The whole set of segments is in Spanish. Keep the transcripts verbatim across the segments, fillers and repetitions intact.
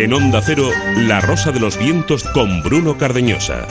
En Onda Cero, La Rosa de los Vientos con Bruno Cardeñosa.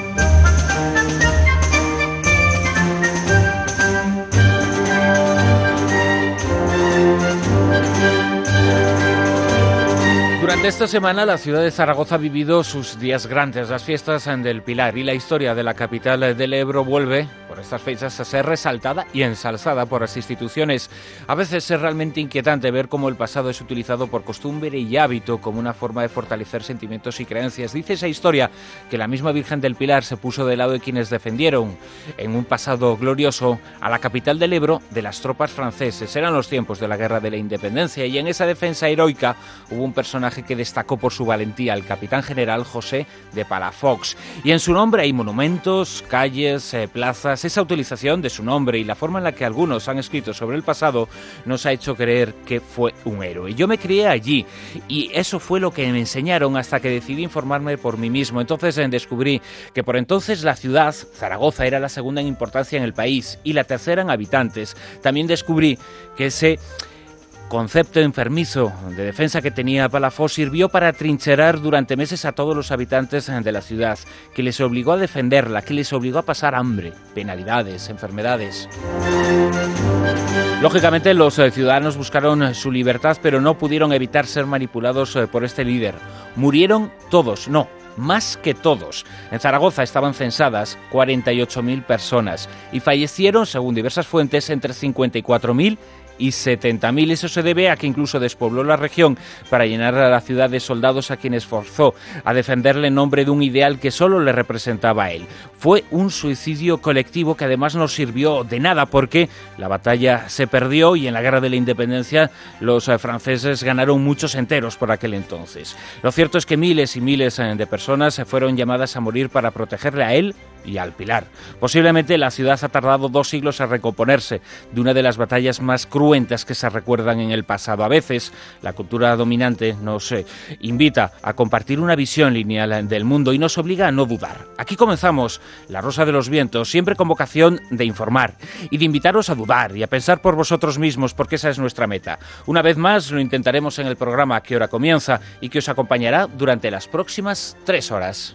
Durante esta semana la ciudad de Zaragoza ha vivido sus días grandes, las fiestas del Pilar, y la historia de la capital del Ebro vuelve por estas fechas a ser resaltada y ensalzada por las instituciones. A veces es realmente inquietante ver cómo el pasado es utilizado por costumbre y hábito como una forma de fortalecer sentimientos y creencias. Dice esa historia que la misma Virgen del Pilar se puso del lado de quienes defendieron en un pasado glorioso a la capital del Ebro de las tropas franceses. Eran los tiempos de la Guerra de la Independencia y en esa defensa heroica hubo un personaje que destacó por su valentía, el capitán general José de Palafox. Y en su nombre hay monumentos, calles, eh, plazas. Esa utilización de su nombre y la forma en la que algunos han escrito sobre el pasado nos ha hecho creer que fue un héroe. Yo me crié allí y eso fue lo que me enseñaron hasta que decidí informarme por mí mismo. Entonces eh, descubrí que por entonces la ciudad, Zaragoza, era la segunda en importancia en el país y la tercera en habitantes. También descubrí que ese concepto enfermizo de defensa que tenía Palafox sirvió para trincherar durante meses a todos los habitantes de la ciudad, que les obligó a defenderla, que les obligó a pasar hambre, penalidades, enfermedades. Lógicamente los ciudadanos buscaron su libertad, pero no pudieron evitar ser manipulados por este líder. Murieron todos, no, más que todos. En Zaragoza estaban censadas cuarenta y ocho mil personas y fallecieron, según diversas fuentes, entre cincuenta y cuatro mil y setenta mil. Eso se debe a que incluso despobló la región para llenar a la ciudad de soldados a quienes forzó a defenderle en nombre de un ideal que solo le representaba a él. Fue un suicidio colectivo que además no sirvió de nada porque la batalla se perdió y en la Guerra de la Independencia los franceses ganaron muchos enteros por aquel entonces. Lo cierto es que miles y miles de personas fueron llamadas a morir para protegerle a él y al Pilar. Posiblemente la ciudad ha tardado dos siglos en recomponerse de una de las batallas más cruentas que se recuerdan en el pasado. A veces la cultura dominante nos eh, invita a compartir una visión lineal del mundo y nos obliga a no dudar. Aquí comenzamos La Rosa de los Vientos, siempre con vocación de informar y de invitaros a dudar y a pensar por vosotros mismos, porque esa es nuestra meta. Una vez más lo intentaremos en el programa que ahora comienza y que os acompañará durante las próximas tres horas.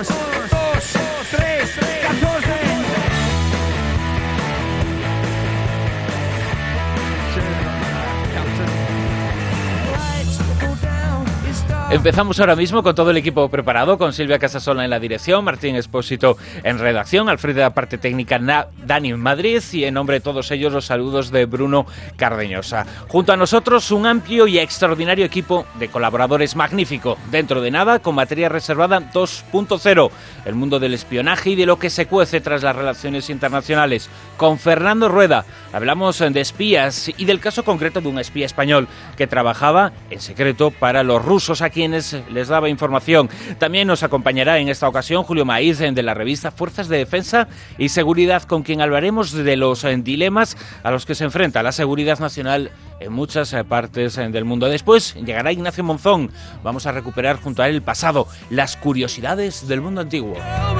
Empezamos ahora mismo con todo el equipo preparado, con Silvia Casasola en la dirección, Martín Expósito en redacción, Alfredo de la parte técnica, Na, Dani en Madrid, y en nombre de todos ellos los saludos de Bruno Cardeñosa. Junto a nosotros un amplio y extraordinario equipo de colaboradores magnífico. Dentro de nada, con materia reservada dos punto cero, el mundo del espionaje y de lo que se cuece tras las relaciones internacionales. Con Fernando Rueda hablamos de espías y del caso concreto de un espía español que trabajaba en secreto para los rusos, a quienes les daba información. También nos acompañará en esta ocasión Julio Maíz de la revista Fuerzas de Defensa y Seguridad, con quien hablaremos de los dilemas a los que se enfrenta la seguridad nacional en muchas partes del mundo. Después llegará Ignacio Monzón. Vamos a recuperar junto a él el pasado, las curiosidades del mundo antiguo.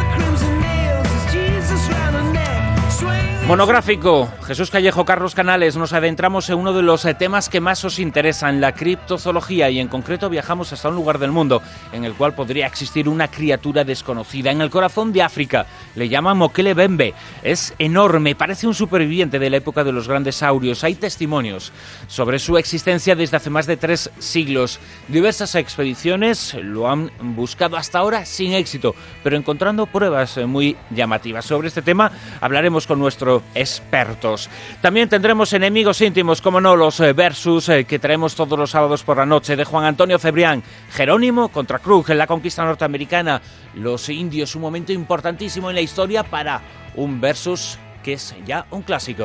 Monográfico, Jesús Callejo, Carlos Canales, nos adentramos en uno de los temas que más os interesan, la criptozoología, y en concreto viajamos hasta un lugar del mundo en el cual podría existir una criatura desconocida. En el corazón de África, le llaman Mokele Bembe, es enorme, parece un superviviente de la época de los grandes saurios. Hay testimonios sobre su existencia desde hace más de tres siglos. Diversas expediciones lo han buscado hasta ahora sin éxito, pero encontrando pruebas muy llamativas. Sobre este tema hablaremos con nuestro expertos. También tendremos enemigos íntimos, como no, los versus eh, que traemos todos los sábados por la noche, de Juan Antonio Cebrián, Jerónimo contra Krug en la conquista norteamericana, los indios, un momento importantísimo en la historia para un versus que es ya un clásico.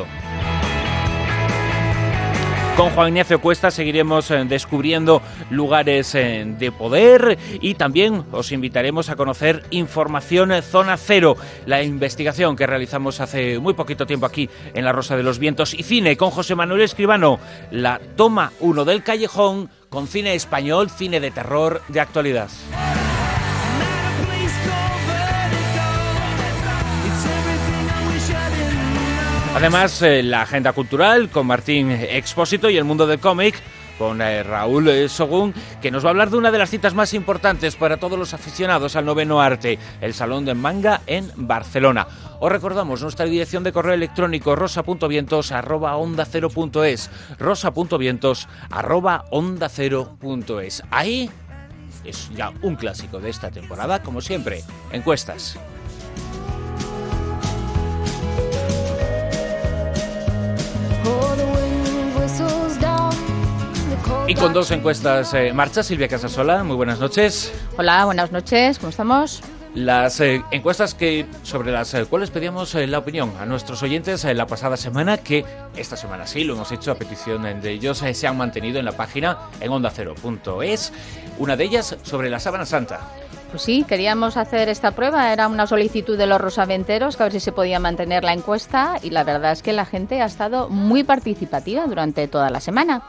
Con Juan Ignacio Cuesta seguiremos eh, descubriendo lugares eh, de poder y también os invitaremos a conocer Información Zona Cero, la investigación que realizamos hace muy poquito tiempo aquí en La Rosa de los Vientos, y cine con José Manuel Escribano, la toma uno del Callejón, con cine español, cine de terror de actualidad. Además, eh, la agenda cultural con Martín Expósito y el mundo del cómic con eh, Raúl eh, Sogún, que nos va a hablar de una de las citas más importantes para todos los aficionados al noveno arte, el Salón del Manga en Barcelona. Os recordamos nuestra dirección de correo electrónico rosa punto vientos arroba onda cero punto es, rosa punto vientos arroba onda cero punto es. Ahí es ya un clásico de esta temporada, como siempre, encuestas. Y con dos encuestas en eh, marcha, Silvia Casasola, muy buenas noches. Hola, buenas noches, ¿cómo estamos? Las eh, encuestas que sobre las eh, cuales pedíamos eh, la opinión a nuestros oyentes eh, la pasada semana, que esta semana sí lo hemos hecho a petición de ellos, eh, se han mantenido en la página en onda cero punto es. Una de ellas sobre la Sábana Santa. Pues sí, queríamos hacer esta prueba, era una solicitud de los rosaventeros, que a ver si se podía mantener la encuesta, y la verdad es que la gente ha estado muy participativa durante toda la semana.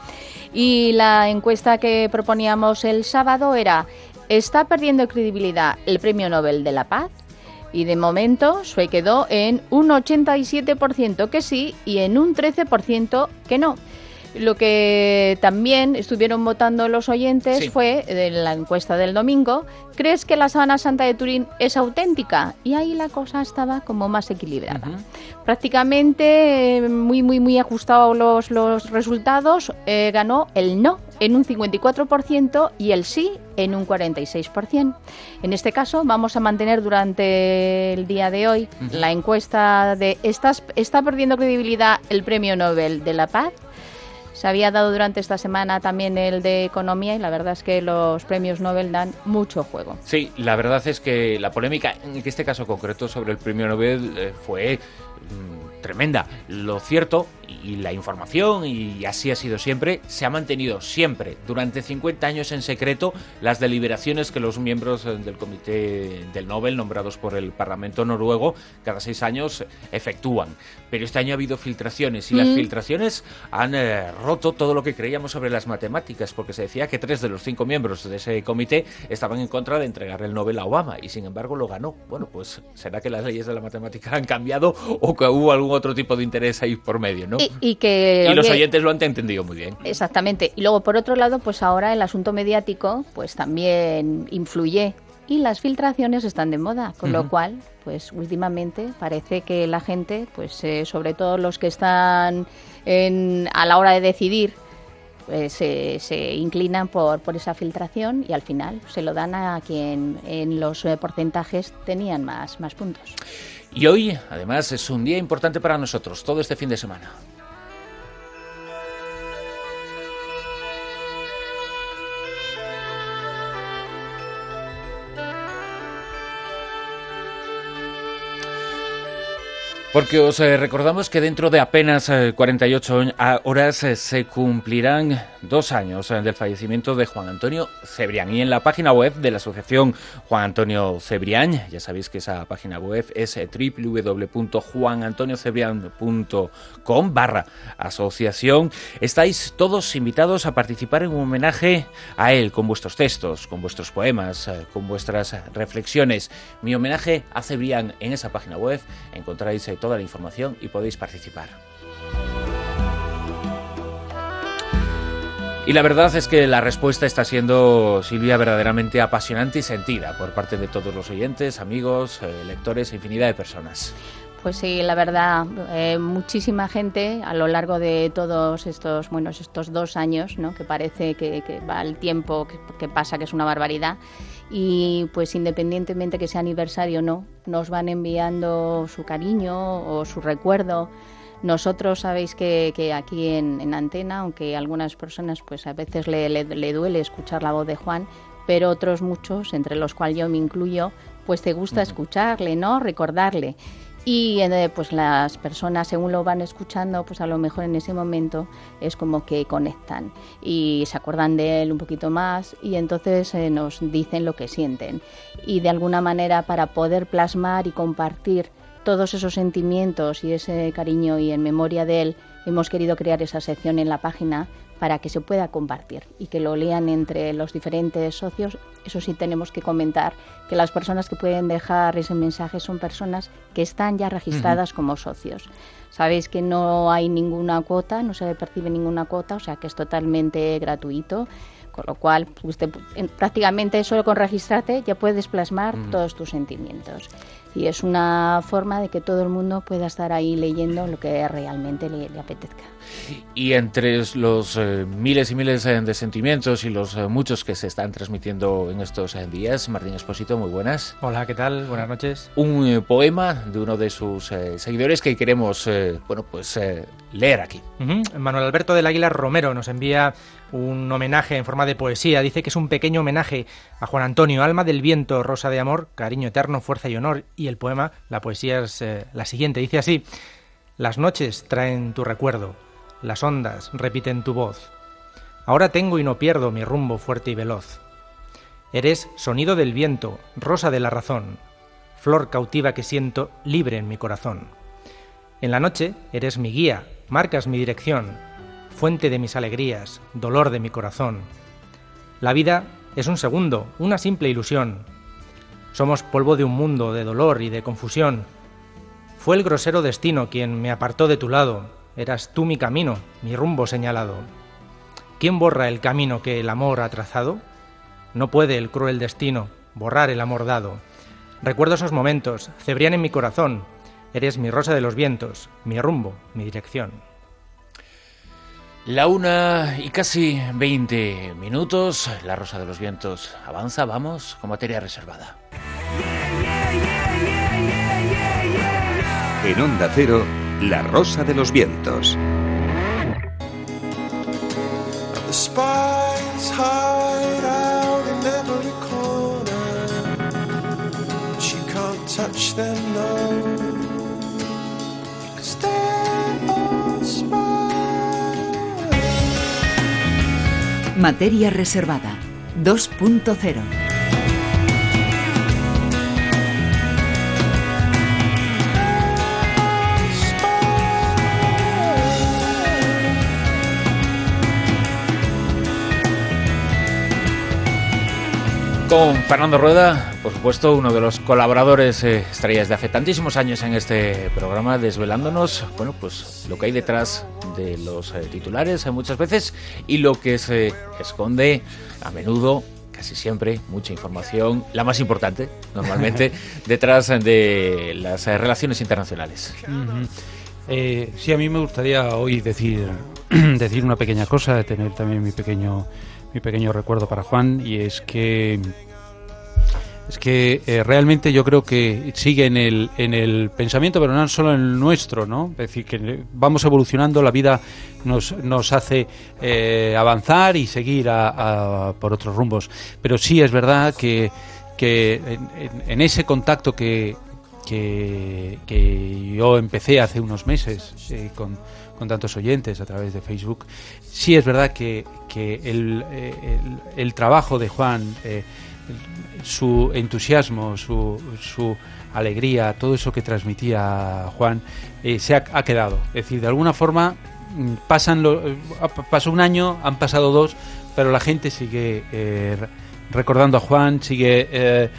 Y la encuesta que proponíamos el sábado era: ¿está perdiendo credibilidad el Premio Nobel de la Paz? Y de momento se quedó en un ochenta y siete por ciento que sí y en un trece por ciento que no. Lo que también estuvieron votando los oyentes sí. fue, de la encuesta del domingo, ¿crees que la Sábana Santa de Turín es auténtica? Y ahí la cosa estaba como más equilibrada. Uh-huh. Prácticamente muy, muy, muy ajustados los, los resultados. Eh, ganó el no en un cincuenta y cuatro por ciento y el sí en un cuarenta y seis por ciento. En este caso vamos a mantener durante el día de hoy uh-huh. la encuesta de ¿estás, ¿está perdiendo credibilidad el Premio Nobel de la Paz? Se había dado durante esta semana también el de Economía y la verdad es que los premios Nobel dan mucho juego. Sí, la verdad es que la polémica, en este caso concreto sobre el Premio Nobel, eh, fue mmm, tremenda. Lo cierto, y la información, y así ha sido siempre, se ha mantenido siempre, durante cincuenta años en secreto, las deliberaciones que los miembros del Comité del Nobel, nombrados por el Parlamento noruego, cada seis años efectúan. Pero este año ha habido filtraciones, y mm. las filtraciones han eh, roto todo lo que creíamos sobre las matemáticas, porque se decía que tres de los cinco miembros de ese comité estaban en contra de entregar el Nobel a Obama, y sin embargo lo ganó. Bueno, pues ¿será que las leyes de la matemática han cambiado o que hubo algún otro tipo de interés ahí por medio, no? Y, y que y oye, los oyentes lo han entendido muy bien. Exactamente. Y luego, por otro lado, pues ahora el asunto mediático pues también influye y las filtraciones están de moda, con uh-huh. lo cual, pues últimamente parece que la gente, pues eh, sobre todo los que están en, a la hora de decidir, pues, se, se inclinan por, por esa filtración y al final se lo dan a quien en los eh, porcentajes tenían más, más puntos. Y hoy, además, es un día importante para nosotros, todo este fin de semana. Porque os eh, recordamos que dentro de apenas eh, cuarenta y ocho horas eh, se cumplirán dos años eh, del fallecimiento de Juan Antonio Cebrián. Y en la página web de la asociación Juan Antonio Cebrián, ya sabéis que esa página web es eh, doble u doble u doble u punto juan antonio cebrián punto com barra asociación, estáis todos invitados a participar en un homenaje a él, con vuestros textos, con vuestros poemas, eh, con vuestras reflexiones. Mi homenaje a Cebrián, en esa página web encontráis eh, toda la información y podéis participar. Y la verdad es que la respuesta está siendo, Silvia, verdaderamente apasionante y sentida por parte de todos los oyentes, amigos, eh, lectores, infinidad de personas. Pues sí, la verdad, eh, muchísima gente a lo largo de todos estos, bueno, estos dos años, ¿no? Que parece que, que va el tiempo que, que pasa, que es una barbaridad. Y pues independientemente que sea aniversario o no, nos van enviando su cariño o su recuerdo. Nosotros sabéis que, que aquí en, en Antena, aunque a algunas personas pues a veces le, le, le duele escuchar la voz de Juan, pero otros muchos, entre los cuales yo me incluyo, pues te gusta escucharle, ¿no? Recordarle. Y eh, pues las personas, según lo van escuchando, pues a lo mejor en ese momento es como que conectan y se acuerdan de él un poquito más y entonces eh, nos dicen lo que sienten. Y de alguna manera, para poder plasmar y compartir todos esos sentimientos y ese cariño, y en memoria de él hemos querido crear esa sección en la página para que se pueda compartir y que lo lean entre los diferentes socios. Eso sí, tenemos que comentar que las personas que pueden dejar ese mensaje son personas que están ya registradas uh-huh. como socios. Sabéis que no hay ninguna cuota, no se percibe ninguna cuota, o sea que es totalmente gratuito, con lo cual usted prácticamente solo con registrarte ya puedes plasmar uh-huh. todos tus sentimientos. Y es una forma de que todo el mundo pueda estar ahí leyendo lo que realmente le, le apetezca. Y entre los eh, miles y miles eh, de sentimientos y los eh, muchos que se están transmitiendo en estos eh, días, Martín Expósito, muy buenas. Hola, ¿qué tal? Buenas noches. Un eh, poema de uno de sus eh, seguidores que queremos eh, bueno, pues eh, leer aquí. Uh-huh. Manuel Alberto del Águila Romero nos envía un homenaje en forma de poesía. Dice que es un pequeño homenaje a Juan Antonio, alma del viento, rosa de amor, cariño eterno, fuerza y honor. Y el poema, la poesía es eh, la siguiente. Dice así: las noches traen tu recuerdo, las ondas repiten tu voz. Ahora tengo y no pierdo mi rumbo fuerte y veloz. Eres sonido del viento, rosa de la razón, flor cautiva que siento libre en mi corazón. En la noche eres mi guía, marcas mi dirección, fuente de mis alegrías, dolor de mi corazón. La vida es un segundo, una simple ilusión. Somos polvo de un mundo de dolor y de confusión. Fue el grosero destino quien me apartó de tu lado. Eras tú mi camino, mi rumbo señalado. ¿Quién borra el camino que el amor ha trazado? No puede el cruel destino borrar el amor dado. Recuerdo esos momentos, cebrían en mi corazón. Eres mi rosa de los vientos, mi rumbo, mi dirección. La una y casi veinte minutos, la Rosa de los Vientos avanza, vamos, con materia reservada. En Onda Cero, la Rosa de los Vientos. The spies hide out in every corner, but you can't touch them, no, 'cause they're all spies. Materia reservada dos punto cero. Con Fernando Rueda, por supuesto, uno de los colaboradores eh, estrellas de hace tantísimos años en este programa, desvelándonos, bueno, pues lo que hay detrás de los eh, titulares eh, muchas veces y lo que se esconde a menudo, casi siempre, mucha información, la más importante, normalmente, detrás de las eh, relaciones internacionales. Uh-huh. Eh, sí, a mí me gustaría hoy decir, decir una pequeña cosa, tener también mi pequeño... mi pequeño recuerdo para Juan, y es que es que eh, realmente yo creo que sigue en el en el pensamiento, pero no solo en el nuestro, ¿no? Es decir, que vamos evolucionando, la vida nos nos hace eh, avanzar y seguir a, a, por otros rumbos, pero sí es verdad que que en, en, en ese contacto que que que yo empecé hace unos meses eh, con con tantos oyentes a través de Facebook, sí es verdad que, que el, el, el trabajo de Juan, eh, su entusiasmo, su, su alegría, todo eso que transmitía Juan, eh, se ha, ha quedado. Es decir, de alguna forma pasan lo, pasó un año, han pasado dos, pero la gente sigue eh, recordando a Juan, sigue eh,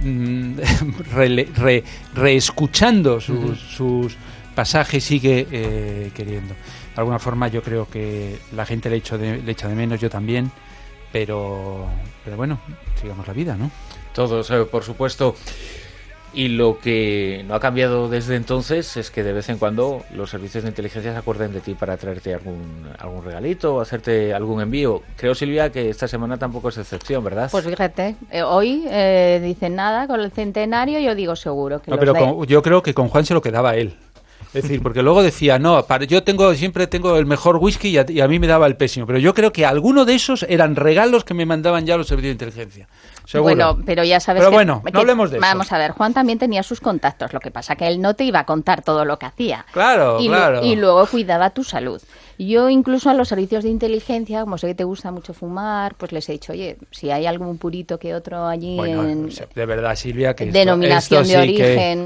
re, re, reescuchando sus, uh-huh. sus pasaje, sigue eh, queriendo. De alguna forma yo creo que la gente le echa de, le echa de menos, yo también, pero pero bueno, sigamos la vida, ¿no? Todos, eh, por supuesto. Y lo que no ha cambiado desde entonces es que de vez en cuando los servicios de inteligencia se acuerden de ti para traerte algún algún regalito o hacerte algún envío. Creo, Silvia, que esta semana tampoco es excepción, ¿verdad? Pues fíjate, eh, hoy eh, dicen nada con el centenario, yo digo seguro que no, los pero de... con, yo creo que con Juan se lo quedaba él. Es decir, porque luego decía, no, para, yo tengo siempre tengo el mejor whisky y a, y a mí me daba el pésimo. Pero yo creo que alguno de esos eran regalos que me mandaban ya los servicios de inteligencia. Seguro. Bueno, pero ya sabes pero que... bueno, que, no hablemos de vamos eso. Vamos a ver, Juan también tenía sus contactos, lo que pasa que él no te iba a contar todo lo que hacía. Claro, y claro. Lo, y luego cuidaba tu salud. Yo incluso a los servicios de inteligencia, como sé que te gusta mucho fumar, pues les he dicho, oye, si hay algún purito que otro allí bueno, en... de verdad, Silvia, que denominación esto, esto de sí origen... Que...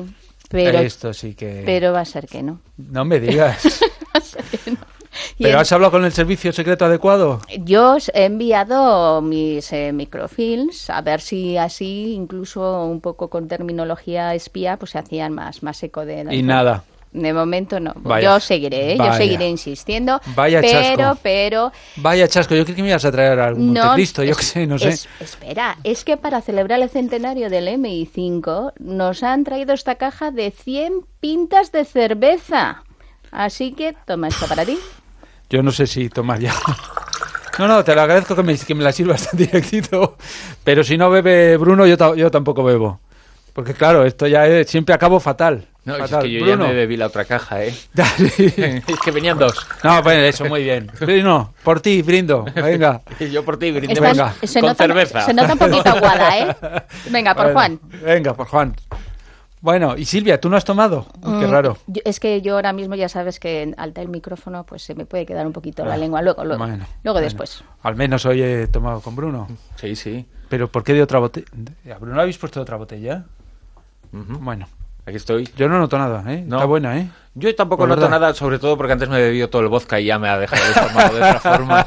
Pero, Esto sí que... pero va a ser que no. No me digas. Va a ser que no. Y ¿Pero en- has hablado con el servicio secreto adecuado? Yo os he enviado mis eh, microfilms a ver si así, incluso un poco con terminología espía, pues se hacían más, más eco de la Y info- nada. De momento no. Vaya. Yo seguiré, ¿eh? yo Vaya. seguiré insistiendo. Vaya pero, chasco. pero Vaya chasco, yo creo que me ibas a traer algún no. Montecristo, yo es- qué sé, no sé. es- espera, es que para celebrar el centenario del M I cinco nos han traído esta caja de cien pintas de cerveza. Así que toma esto para ti. Yo no sé si tomar ya. No, no, te lo agradezco que me, que me la sirvas tan directito. Pero si no bebe Bruno, yo, ta- yo tampoco bebo. Porque claro, esto ya es, siempre acabo fatal. No, es fatal. que yo Bruno. ya me bebí la otra caja, ¿eh? Sí. Es que venían dos. No, pues eso, muy bien. Bruno, por ti, brindo. Venga. Y yo por ti brindé Estás- venga, se, con nota, cerveza. se nota un poquito aguada, ¿eh? Venga, por Bueno, Juan. Venga, por Juan. Bueno, y Silvia, ¿tú no has tomado? Uy, qué Mm, raro. yo- es que yo ahora mismo ya sabes que al el micrófono pues se me puede quedar un poquito la Ah, lengua. Luego, luego. bueno, luego bueno. después. Al menos hoy he tomado con Bruno. Sí, sí. ¿Pero por qué de otra botella? ¿A Bruno habéis puesto otra botella? Ujú. Bueno, Aquí estoy. yo no noto nada, ¿eh? No. Está buena, ¿eh? Yo tampoco Por noto verdad. nada, sobre todo porque antes me he bebido todo el vodka y ya me ha dejado deformado de otra forma.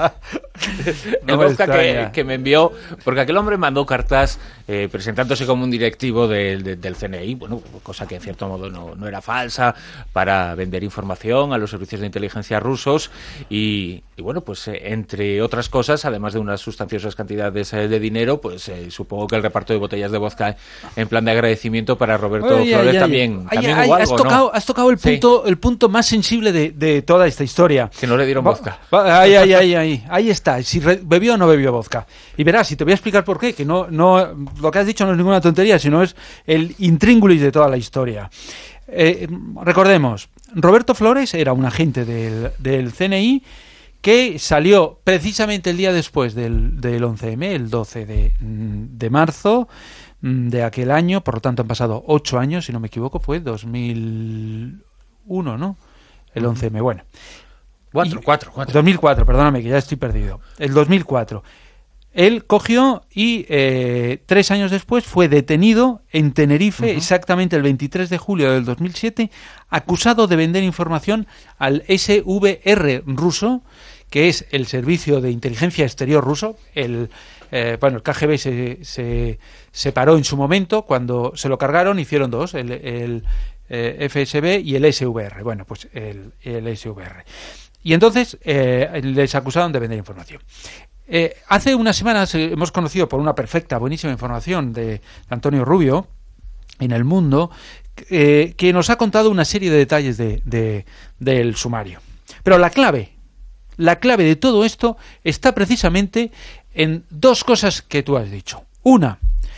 No el me vodka que, extraña. que me envió, porque aquel hombre mandó cartas eh, presentándose como un directivo del, de- del C N I, bueno, cosa que en cierto modo no, no era falsa, para vender información a los servicios de inteligencia rusos y, y bueno, pues eh, entre otras cosas, además de unas sustanciosas cantidades eh, de dinero, pues eh, supongo que el reparto de botellas de vodka en plan de agradecimiento para Roberto Ay, ay, Flores ay. también, Ay, también ay, hubo has, algo, ¿no? tocado, has tocado el Sí. punto, el punto más sensible de, de toda esta historia. Que no le dieron Va- vodka. va- Ahí, ahí, ahí, ahí, ahí está. Si re- bebió o no bebió vodka. Y verás, y te voy a explicar por qué, que no, no, lo que has dicho no es ninguna tontería, sino es el intríngulis de toda la historia. Eh, recordemos, Roberto Flores era un agente del, del C N I que salió precisamente el día después del, del once eme, el doce de, de marzo de aquel año, por lo tanto han pasado ocho años, si no me equivoco, fue dos mil uno, ¿no? El once eme, bueno. Cuatro, Y- cuatro, cuatro. dos mil cuatro, perdóname, que ya estoy perdido. El dos mil cuatro. Él cogió y eh, tres años después fue detenido en Tenerife, Ujú. exactamente el veintitrés de julio del dos mil siete, acusado de vender información al ese ve erre ruso, que es el Servicio de Inteligencia Exterior ruso. El, eh, bueno, el K G B se, se separó en su momento, cuando se lo cargaron hicieron dos, el, el eh, efe ese be y el ese ve erre. Bueno, pues el, el ese ve erre. Y entonces eh, les acusaron de vender información. Eh, hace unas semanas eh, hemos conocido por una perfecta, buenísima información de Antonio Rubio en El Mundo, eh, que nos ha contado una serie de detalles de, de, del sumario. Pero la clave, la clave de todo esto está precisamente en dos cosas que tú has dicho. Una,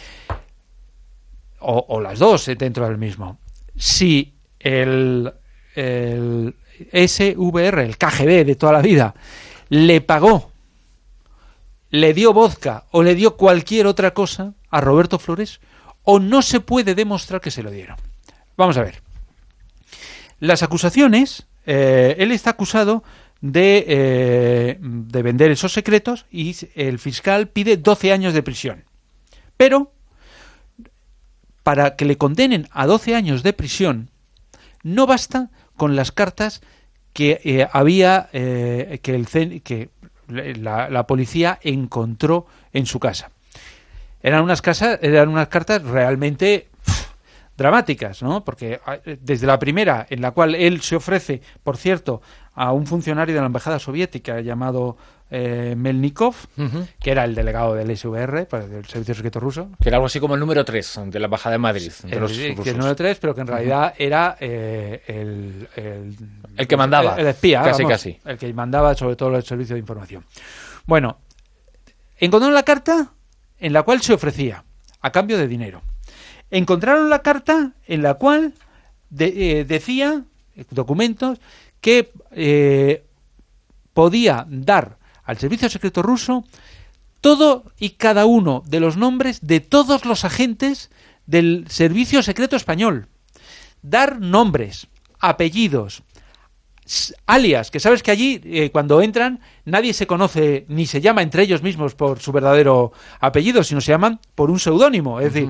o, o las dos eh, dentro del mismo. Si el, el ese ve erre, el K G B de toda la vida, le pagó, le dio vodka o le dio cualquier otra cosa a Roberto Flores, o no se puede demostrar que se lo dieron. Vamos a ver. Las acusaciones, eh, él está acusado de, eh, de vender esos secretos y el fiscal pide doce años de prisión. Pero, para que le condenen a doce años de prisión, no basta con las cartas que eh, había, eh, que, el C N I, que la, la policía encontró en su casa. Eran unas, casas, eran unas cartas realmente pff, dramáticas, ¿no? Porque desde la primera, en la cual él se ofrece, por cierto, a un funcionario de la embajada soviética llamado eh, Melnikov, Ujú. que era el delegado del ese ve erre, pues, del Servicio Secreto Ruso, Que era algo así como el número tres de la Embajada de Madrid. De el, los que rusos. el número tres, pero que en realidad era eh, el, el, El que mandaba. el, el espía, Casi, vamos, casi. el que mandaba sobre todo el servicio de información. Bueno, encontraron la carta en la cual se ofrecía a cambio de dinero. Encontraron la carta en la cual de, eh, decía, documentos, que eh, podía dar al servicio secreto ruso todo y cada uno de los nombres de todos los agentes del servicio secreto español. Dar nombres, apellidos, s- alias, que sabes que allí eh, cuando entran nadie se conoce ni se llama entre ellos mismos por su verdadero apellido, sino se llaman por un seudónimo. Es decir,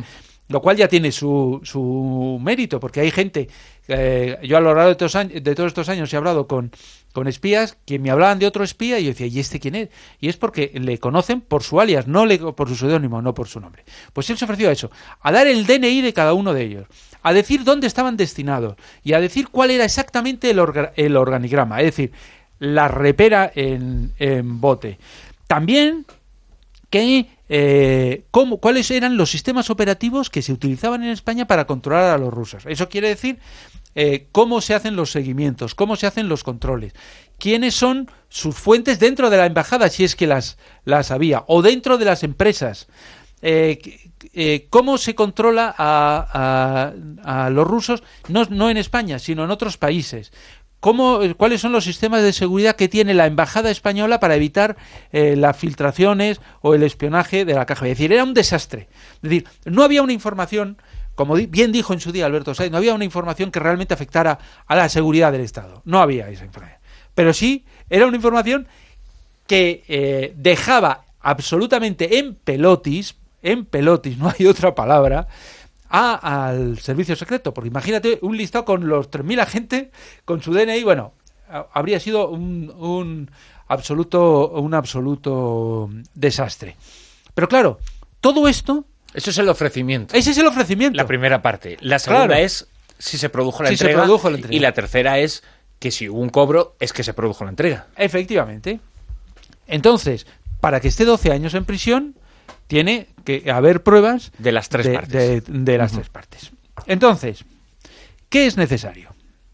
lo cual ya tiene su, su mérito, porque hay gente, eh, yo a lo largo de todos, años, de todos estos años he hablado con, con espías que me hablaban de otro espía y yo decía, ¿y este quién es? Y es porque le conocen por su alias, no le, por su seudónimo, no por su nombre. Pues él se ofreció a eso, a dar el D N I de cada uno de ellos, a decir dónde estaban destinados y a decir cuál era exactamente el, orga, el organigrama, es decir, la repera en, en bote. También que eh, cómo, cuáles eran los sistemas operativos que se utilizaban en España para controlar a los rusos. Eso quiere decir eh, cómo se hacen los seguimientos, cómo se hacen los controles, quiénes son sus fuentes dentro de la embajada, si es que las, las había, o dentro de las empresas. Eh, eh, cómo se controla a, a, a los rusos, no, no en España, sino en otros países. ¿Cómo, ¿Cuáles son los sistemas de seguridad que tiene la embajada española para evitar eh, las filtraciones o el espionaje de la K G B? Es decir, era un desastre. Es decir, no había una información, como di- bien dijo en su día Alberto Sáenz, no había una información que realmente afectara a la seguridad del Estado. No había esa información. Pero sí, era una información que eh, dejaba absolutamente en pelotis, en pelotis, no hay otra palabra, A, al servicio secreto, porque imagínate un listado con los tres mil agentes, con su D N I, bueno, a, habría sido un, un absoluto un absoluto desastre. Pero claro, todo esto... Eso es el ofrecimiento. Ese es el ofrecimiento. La primera parte. La segunda Claro. es si se produjo la Si se entrega. produjo la entrega. Y la tercera es que si hubo un cobro, es que se produjo la entrega. Efectivamente. Entonces, para que esté doce años en prisión, tiene que haber pruebas de las tres de, partes. De, de las uh-huh. tres partes. Entonces, ¿qué es necesario?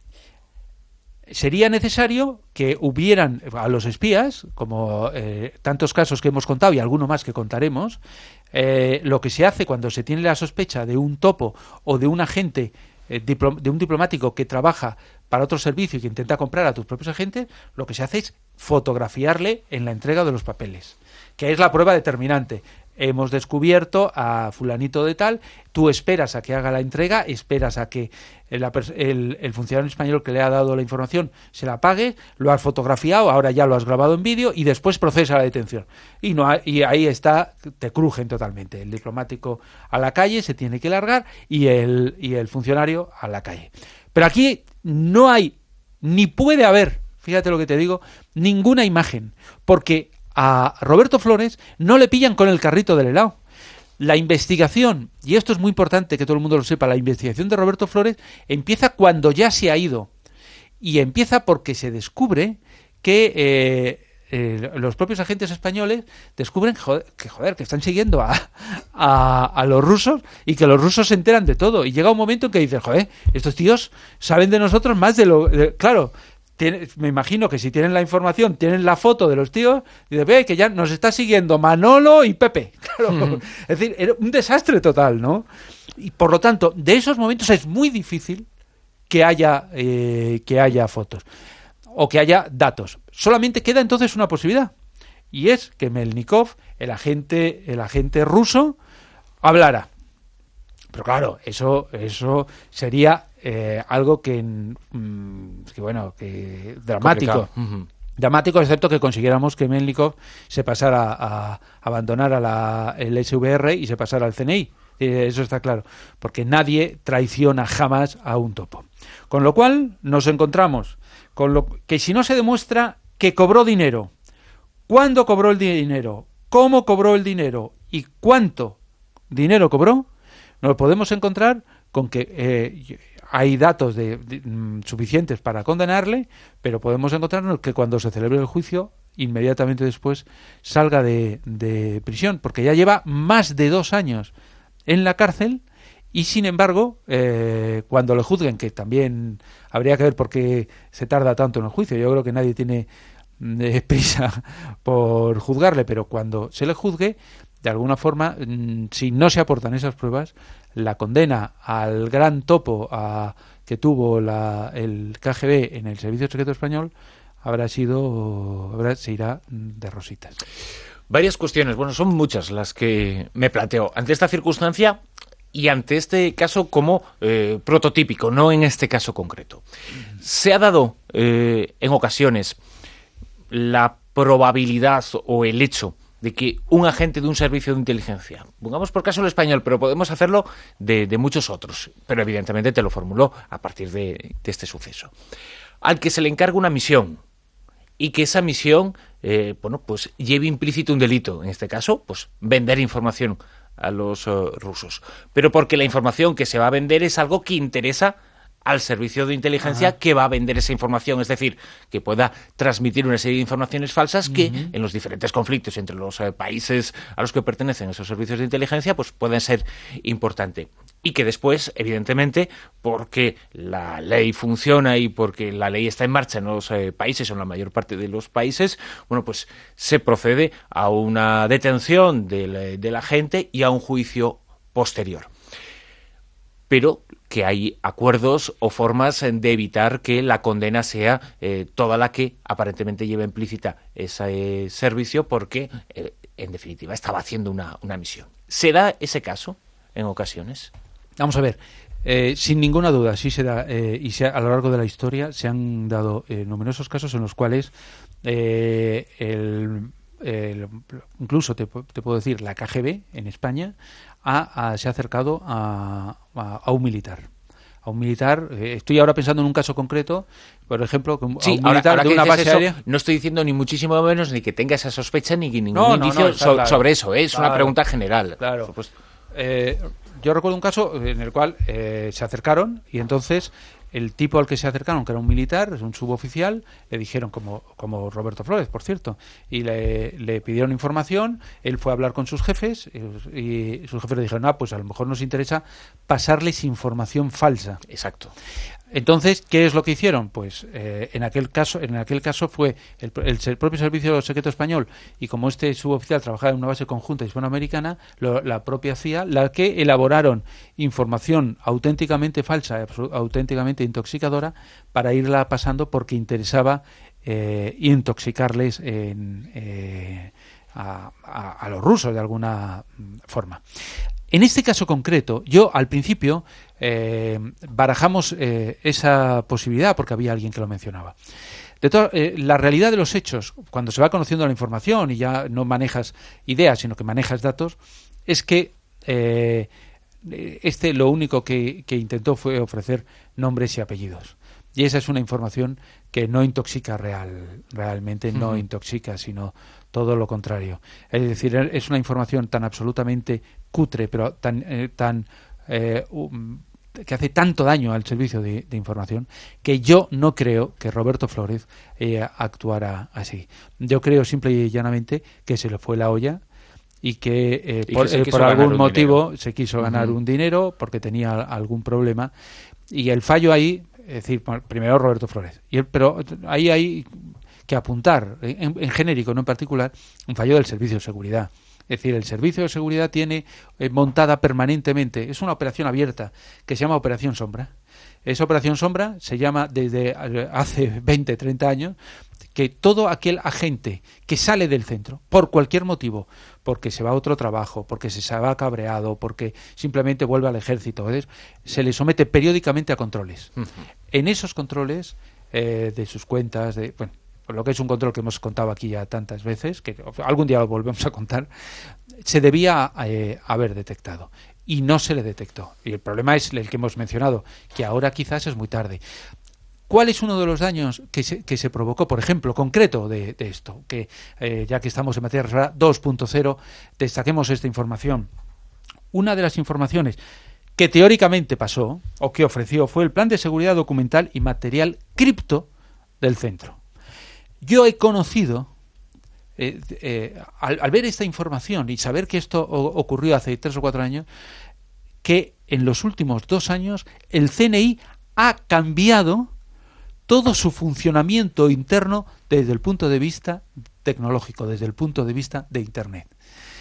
Sería necesario que hubieran a los espías, como eh, tantos casos que hemos contado y alguno más que contaremos, eh, lo que se hace cuando se tiene la sospecha de un topo o de un agente, eh, diplo- de un diplomático que trabaja para otro servicio y que intenta comprar a tus propios agentes, lo que se hace es fotografiarle en la entrega de los papeles, que es la prueba determinante. Hemos descubierto a fulanito de tal, tú esperas a que haga la entrega, esperas a que el, el, el funcionario español que le ha dado la información se la pague, lo has fotografiado, ahora ya lo has grabado en vídeo y después procesa la detención. Y, no, y ahí está, te crujen totalmente. El diplomático a la calle se tiene que largar y el, y el funcionario a la calle. Pero aquí no hay, ni puede haber, fíjate lo que te digo, ninguna imagen, porque a Roberto Flores no le pillan con el carrito del helado. La investigación, y esto es muy importante que todo el mundo lo sepa, la investigación de Roberto Flores empieza cuando ya se ha ido. Y empieza porque se descubre que eh, eh, los propios agentes españoles descubren joder, que, joder, que están siguiendo a, a, a los rusos y que los rusos se enteran de todo. Y llega un momento en que dices, joder, estos tíos saben de nosotros más de lo... De, claro... Tiene, me imagino que si tienen la información, tienen la foto de los tíos, y de ve que ya nos está siguiendo Manolo y Pepe. Claro, mm. Es decir, era un desastre total, ¿no? Y por lo tanto, de esos momentos es muy difícil que haya eh, que haya fotos o que haya datos. Solamente queda entonces una posibilidad, y es que Melnikov, el agente, el agente ruso, hablara. Pero claro, eso, eso sería eh, algo que, mm, que, bueno, que dramático. Uh-huh. Dramático, excepto que consiguiéramos que Melnikov se pasara a, a abandonar a la, el S V R y se pasara al C N I. Eh, eso está claro, porque nadie traiciona jamás a un topo. Con lo cual nos encontramos con lo que si no se demuestra que cobró dinero, cuándo cobró el dinero, cómo cobró el dinero y cuánto dinero cobró, nos podemos encontrar con que eh, hay datos de, de, mm, suficientes para condenarle, pero podemos encontrarnos que cuando se celebre el juicio, inmediatamente después salga de, de prisión, porque ya lleva más de dos años en la cárcel y, sin embargo, eh, cuando le juzguen, que también habría que ver por qué se tarda tanto en el juicio, yo creo que nadie tiene eh, prisa por juzgarle, pero cuando se le juzgue, de alguna forma, si no se aportan esas pruebas, la condena al gran topo a, que tuvo la, el K G B en el Servicio Secreto Español habrá sido, habrá, se irá de rositas. Varias cuestiones, bueno, son muchas las que me planteo ante esta circunstancia y ante este caso como eh, prototípico, no en este caso concreto. Se ha dado eh, en ocasiones la probabilidad o el hecho de que un agente de un servicio de inteligencia, pongamos por caso el español, pero podemos hacerlo de, de muchos otros, pero evidentemente te lo formuló a partir de, de este suceso, al que se le encarga una misión y que esa misión eh, bueno, pues lleve implícito un delito, en este caso, pues vender información a los uh, rusos, pero porque la información que se va a vender es algo que interesa al servicio de inteligencia Ajá. que va a vender esa información, es decir, que pueda transmitir una serie de informaciones falsas que uh-huh. en los diferentes conflictos entre los eh, países a los que pertenecen esos servicios de inteligencia pues pueden ser importantes. Y que después, evidentemente, porque la ley funciona y porque la ley está en marcha en los eh, países o en la mayor parte de los países, bueno, pues se procede a una detención del, de la gente y a un juicio posterior. Pero que hay acuerdos o formas de evitar que la condena sea eh, toda la que aparentemente lleva implícita ese eh, servicio porque, eh, en definitiva, estaba haciendo una, una misión. ¿Se da ese caso en ocasiones? Vamos a ver, eh, sin ninguna duda, sí se da, eh, y se, a lo largo de la historia se han dado eh, numerosos casos en los cuales eh, el... El, incluso te, te puedo decir la K G B en España ha, ha, se ha acercado a, a, a un militar a un militar eh, estoy ahora pensando en un caso concreto, por ejemplo, a sí, un militar ahora, ahora de una base eso, aérea. No estoy diciendo ni muchísimo menos ni que tenga esa sospecha ni ningún no, no, indicio no, so, claro, sobre eso, ¿eh? Es claro, una pregunta general. Claro. Eh, yo recuerdo un caso en el cual eh, se acercaron y entonces el tipo al que se acercaron, que era un militar, un suboficial, le dijeron, como, como Roberto Flores, por cierto, y le, le pidieron información, él fue a hablar con sus jefes y, y sus jefes le dijeron, ah, pues a lo mejor nos interesa pasarles información falsa. Exacto. Entonces, ¿qué es lo que hicieron? Pues eh, en aquel caso en aquel caso fue el, el, el propio Servicio Secreto Español, y como este suboficial trabajaba en una base conjunta hispanoamericana, lo, la propia C I A, la que elaboraron información auténticamente falsa, auténticamente intoxicadora, para irla pasando porque interesaba eh, intoxicarles en, eh, a, a, a los rusos de alguna forma. En este caso concreto, yo al principio eh, barajamos eh, esa posibilidad porque había alguien que lo mencionaba. De to- eh, la realidad de los hechos, cuando se va conociendo la información y ya no manejas ideas, sino que manejas datos, es que eh, este lo único que, que intentó fue ofrecer nombres y apellidos. Y esa es una información que no intoxica real, realmente no uh-huh. intoxica, sino todo lo contrario. Es decir, es una información tan absolutamente cutre, pero tan eh, tan eh, um, que hace tanto daño al servicio de, de información, que yo no creo que Roberto Flores eh, actuara así. Yo creo simple y llanamente que se le fue la olla y que, eh, y por, que eh, por algún motivo dinero. se quiso ganar uh-huh. un dinero porque tenía algún problema. Y el fallo ahí, es decir, primero Roberto Flores, y el, pero ahí hay que apuntar, en, en genérico, no en particular, un fallo del Servicio de Seguridad. Es decir, el Servicio de Seguridad tiene eh, montada permanentemente, es una operación abierta que se llama Operación Sombra. Esa Operación Sombra se llama desde hace veinte, treinta años, que todo aquel agente que sale del centro, por cualquier motivo, porque se va a otro trabajo, porque se va cabreado, porque simplemente vuelve al ejército, ¿ves?, se le somete periódicamente a controles. Uh-huh. En esos controles eh, de sus cuentas, de bueno, lo que es un control que hemos contado aquí ya tantas veces, que algún día lo volvemos a contar, se debía eh, haber detectado. Y no se le detectó. Y el problema es el que hemos mencionado, que ahora quizás es muy tarde. ¿Cuál es uno de los daños que se, que se provocó, por ejemplo, concreto de, de esto? Que eh, ya que estamos en materia reservada dos punto cero, destaquemos esta información. Una de las informaciones que teóricamente pasó, o que ofreció, fue el plan de seguridad documental y material cripto del centro. Yo he conocido, eh, eh, al, al ver esta información y saber que esto o, ocurrió hace tres o cuatro años, que en los últimos dos años el C N I ha cambiado todo su funcionamiento interno desde el punto de vista tecnológico, desde el punto de vista de Internet.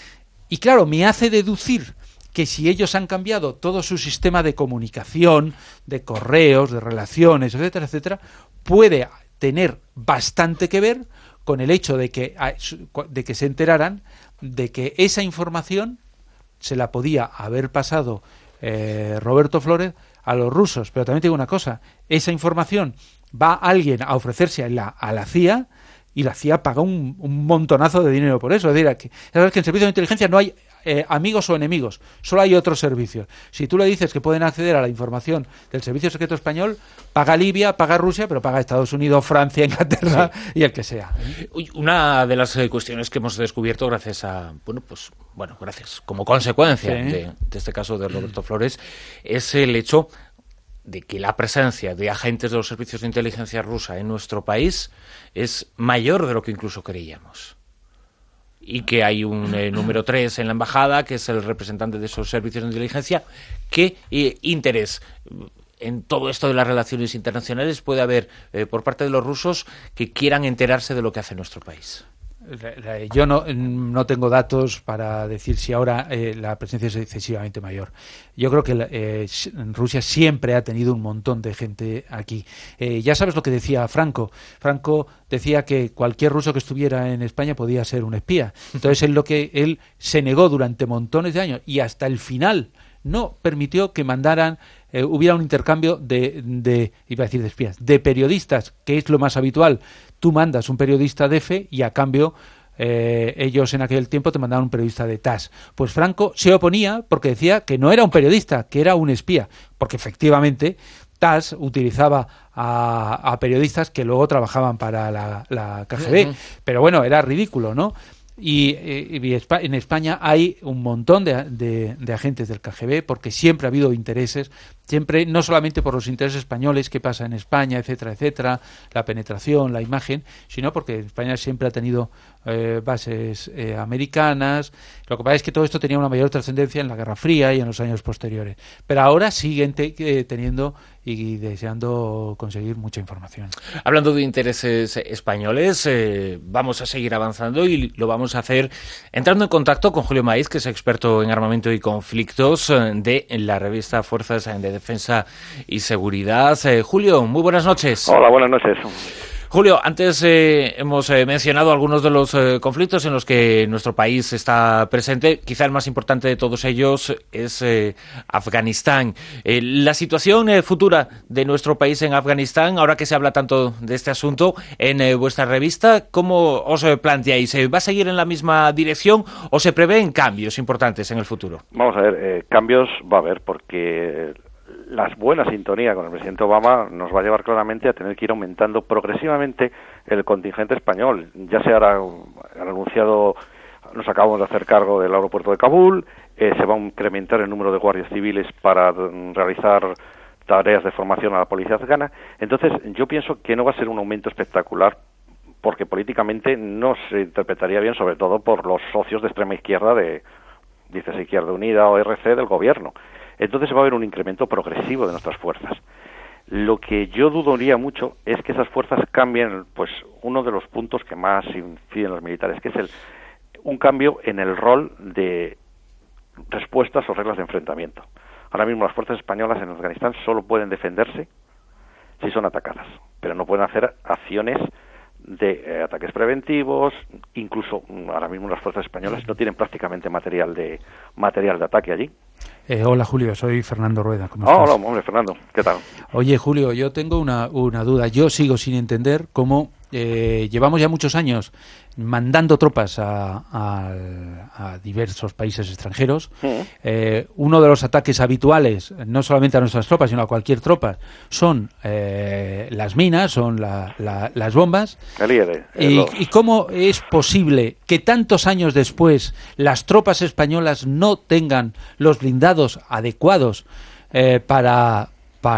Y claro, me hace deducir que si ellos han cambiado todo su sistema de comunicación, de correos, de relaciones, etcétera, etcétera, puede tener bastante que ver con el hecho de que, de que se enteraran de que esa información se la podía haber pasado eh, Roberto Flores a los rusos. Pero también te digo una cosa, esa información va alguien a ofrecerse a la, a la C I A y la C I A paga un, un montonazo de dinero por eso. Es decir, que, sabes que en servicios de inteligencia no hay eh, amigos o enemigos, solo hay otros servicios. Si tú le dices que pueden acceder a la información del Servicio Secreto Español, paga Libia, paga Rusia, pero paga Estados Unidos, Francia, Inglaterra sí. y el que sea. Una de las eh, cuestiones que hemos descubierto gracias a, bueno, pues, bueno, gracias, como consecuencia sí. de, de este caso de Roberto Flores, es el hecho de que la presencia de agentes de los servicios de inteligencia rusa en nuestro país es mayor de lo que incluso creíamos. Y que hay un eh, número tres en la embajada, que es el representante de esos servicios de inteligencia. ¿Qué eh, interés en todo esto de las relaciones internacionales puede haber eh, por parte de los rusos que quieran enterarse de lo que hace nuestro país? Yo no, no tengo datos para decir si ahora eh, la presencia es excesivamente mayor. Yo creo que eh, Rusia siempre ha tenido un montón de gente aquí. Eh, ya sabes lo que decía Franco. Franco decía que cualquier ruso que estuviera en España podía ser un espía. Entonces él lo que él se negó durante montones de años y hasta el final no permitió que mandaran eh, hubiera un intercambio de, de iba a decir de espías, de periodistas, que es lo más habitual. Tú mandas un periodista de F y a cambio eh, ellos en aquel tiempo te mandaban un periodista de T A S. Pues Franco se oponía porque decía que no era un periodista, que era un espía, porque efectivamente T A S utilizaba a, a periodistas que luego trabajaban para la, la K G B, uh-huh. pero bueno, era ridículo, ¿no? Y, y, y en España hay un montón de, de, de agentes del K G B porque siempre ha habido intereses, siempre, no solamente por los intereses españoles, qué pasa en España, etcétera, etcétera, la penetración, la imagen, sino porque España siempre ha tenido eh, bases eh, americanas. Lo que pasa es que todo esto tenía una mayor trascendencia en la Guerra Fría y en los años posteriores. Pero ahora siguen te, eh, teniendo y deseando conseguir mucha información. Hablando de intereses españoles, eh, vamos a seguir avanzando y lo vamos a hacer entrando en contacto con Julio Maiz, que es experto en armamento y conflictos de la revista Fuerzas de Defensa y Seguridad. Eh, Julio, muy buenas noches. Hola, buenas noches. Julio, antes eh, hemos eh, mencionado algunos de los eh, conflictos en los que nuestro país está presente. Quizá el más importante de todos ellos es eh, Afganistán. Eh, la situación eh, futura de nuestro país en Afganistán, ahora que se habla tanto de este asunto en eh, vuestra revista, ¿cómo os eh, planteáis? Eh, ¿Va a seguir en la misma dirección o se prevén cambios importantes en el futuro? Vamos a ver, eh, cambios va a haber porque la buena sintonía con el presidente Obama nos va a llevar claramente a tener que ir aumentando progresivamente el contingente español. Ya se hará, han anunciado, nos acabamos de hacer cargo del aeropuerto de Kabul, eh, se va a incrementar el número de guardias civiles para realizar tareas de formación a la policía afgana. Entonces, yo pienso que no va a ser un aumento espectacular porque políticamente no se interpretaría bien, sobre todo por los socios de extrema izquierda de, dices, Izquierda Unida o R C del gobierno. Entonces va a haber un incremento progresivo de nuestras fuerzas. Lo que yo dudaría mucho es que esas fuerzas cambien, pues uno de los puntos que más inciden los militares, que es el un cambio en el rol de respuestas o reglas de enfrentamiento. Ahora mismo las fuerzas españolas en Afganistán solo pueden defenderse si son atacadas, pero no pueden hacer acciones de eh, ataques preventivos. Incluso ahora mismo las fuerzas españolas no tienen prácticamente material de material de ataque allí. Eh, hola Julio, soy Fernando Rueda. ¿Cómo oh, estás? Hola, hombre, Fernando, ¿qué tal? Oye Julio, yo tengo una, una duda. Yo sigo sin entender cómo eh, llevamos ya muchos años mandando tropas a, a, a diversos países extranjeros. Uh-huh. Eh, uno de los ataques habituales, no solamente a nuestras tropas, sino a cualquier tropa, son eh, las minas, son la, la, las bombas. El I E D, el y, los... ¿Y cómo es posible que tantos años después las tropas españolas no tengan los blindados adecuados eh, para...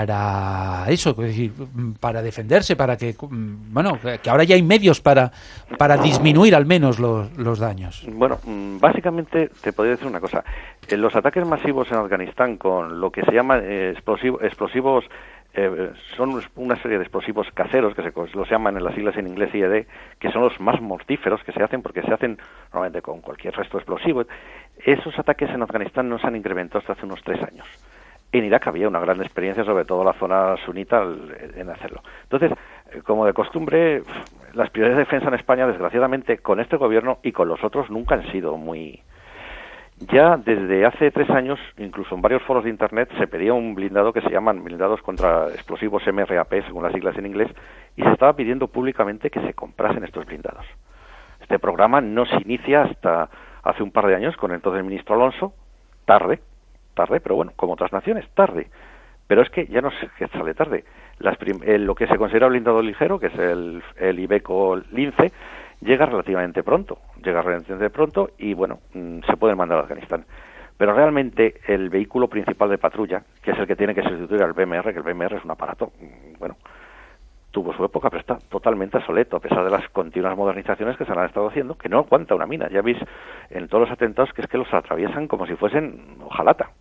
para eso, es decir, para defenderse, para que, bueno, que ahora ya hay medios para para disminuir al menos los, los daños? Bueno, básicamente te podría decir una cosa. Los ataques masivos en Afganistán con lo que se llama eh, explosivo, explosivos, eh, son una serie de explosivos caseros, que se los llaman en las siglas en inglés I E D, que son los más mortíferos que se hacen porque se hacen normalmente con cualquier resto explosivo. Esos ataques en Afganistán no se han incrementado hasta hace unos tres años. En Irak había una gran experiencia, sobre todo la zona sunita, en hacerlo. Entonces, como de costumbre, las prioridades de defensa en España, desgraciadamente, con este gobierno y con los otros, nunca han sido muy... Ya desde hace tres años, incluso en varios foros de Internet, se pedía un blindado que se llaman blindados contra explosivos M R A P, según las siglas en inglés, y se estaba pidiendo públicamente que se comprasen estos blindados. Este programa no se inicia hasta hace un par de años con el entonces ministro Alonso, tarde, tarde, pero bueno, como otras naciones, tarde. Pero es que ya no sé qué sale tarde. Las prim- eh, lo que se considera blindado ligero, que es el, el Iveco Lince, llega relativamente pronto, llega relativamente pronto y, bueno, mmm, se pueden mandar a Afganistán. Pero realmente el vehículo principal de patrulla, que es el que tiene que sustituir al B M R, que el B M R es un aparato, bueno, tuvo su época, pero está totalmente obsoleto, a pesar de las continuas modernizaciones que se han estado haciendo, que no aguanta una mina. Ya veis en todos los atentados que es que los atraviesan como si fuesen hojalata.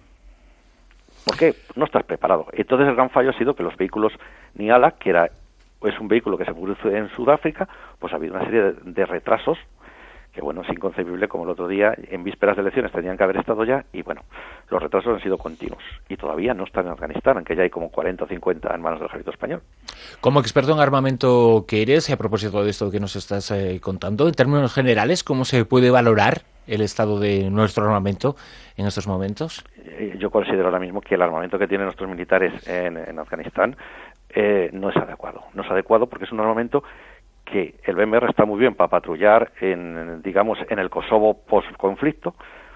¿Por qué? No estás preparado. Entonces el gran fallo ha sido que los vehículos Nyala, que era es un vehículo que se produce en Sudáfrica, pues ha habido una serie de, de retrasos, que bueno, es inconcebible, como el otro día, en vísperas de elecciones tenían que haber estado ya, y bueno, los retrasos han sido continuos, y todavía no están en Afganistán, aunque ya hay como cuarenta o cincuenta en manos del ejército español. Como experto en armamento que eres, y a propósito de esto que nos estás eh, contando, en términos generales, ¿cómo se puede valorar el estado de nuestro armamento en estos momentos? Yo considero ahora mismo que el armamento que tienen nuestros militares en, en Afganistán eh, no es adecuado. No es adecuado porque es un armamento que el B M R está muy bien para patrullar en, digamos, en el Kosovo post-conflicto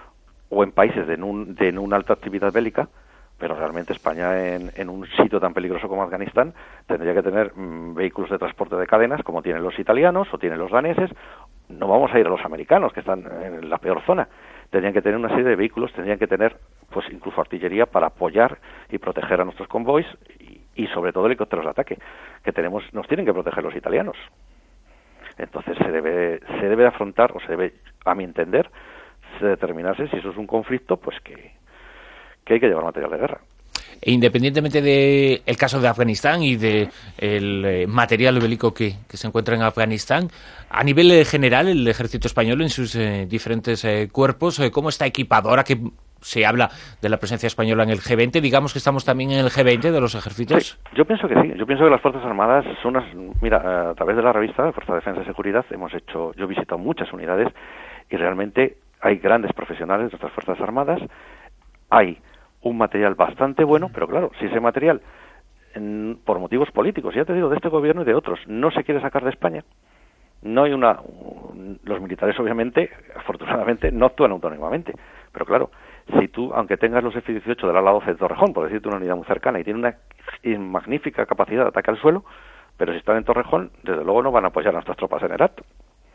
o en países de, un, de una alta actividad bélica, pero realmente España en, en un sitio tan peligroso como Afganistán tendría que tener mmm, vehículos de transporte de cadenas como tienen los italianos o tienen los daneses. No vamos a ir a los americanos, que están en la peor zona. Tendrían que tener una serie de vehículos, tendrían que tener pues incluso artillería para apoyar y proteger a nuestros convoys y, y sobre todo helicópteros de ataque, que tenemos, nos tienen que proteger los italianos. Entonces se debe, se debe afrontar, o se debe, a mi entender, se determinarse si eso es un conflicto, pues que, que hay que llevar material de guerra. E independientemente del caso de Afganistán y del de material bélico que, que se encuentra en Afganistán, a nivel general, el ejército español en sus eh, diferentes eh, cuerpos, eh, ¿cómo está equipado? Ahora que se habla de la presencia española en el G veinte, digamos que estamos también en el G veinte de los ejércitos. Sí, yo pienso que sí. Yo pienso que las Fuerzas Armadas son unas... Mira, a través de la revista Fuerza de Defensa y Seguridad hemos hecho... Yo he visitado muchas unidades y realmente hay grandes profesionales de nuestras Fuerzas Armadas. Hay un material bastante bueno, pero claro, si ese material, en, por motivos políticos, ya te digo, de este gobierno y de otros, no se quiere sacar de España, no hay una... Los militares, obviamente, afortunadamente, no actúan autónomamente, pero claro, si tú, aunque tengas los F dieciocho del ala doce de Torrejón, por decirte una unidad muy cercana, y tiene una magnífica capacidad de ataque al suelo, pero si están en Torrejón, desde luego no van a apoyar a nuestras tropas en Herat.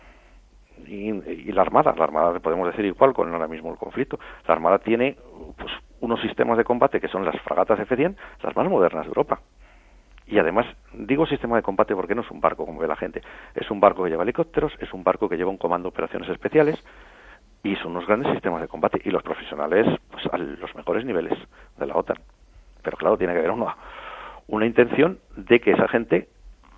Y, y la Armada, la Armada podemos decir igual con ahora mismo el conflicto, la Armada tiene pues unos sistemas de combate que son las fragatas F cien, las más modernas de Europa. Y además, digo sistema de combate porque no es un barco, como ve la gente, es un barco que lleva helicópteros, es un barco que lleva un comando de operaciones especiales, y son unos grandes sistemas de combate, y los profesionales pues a los mejores niveles de la OTAN. Pero claro, tiene que haber una, una intención de que esa gente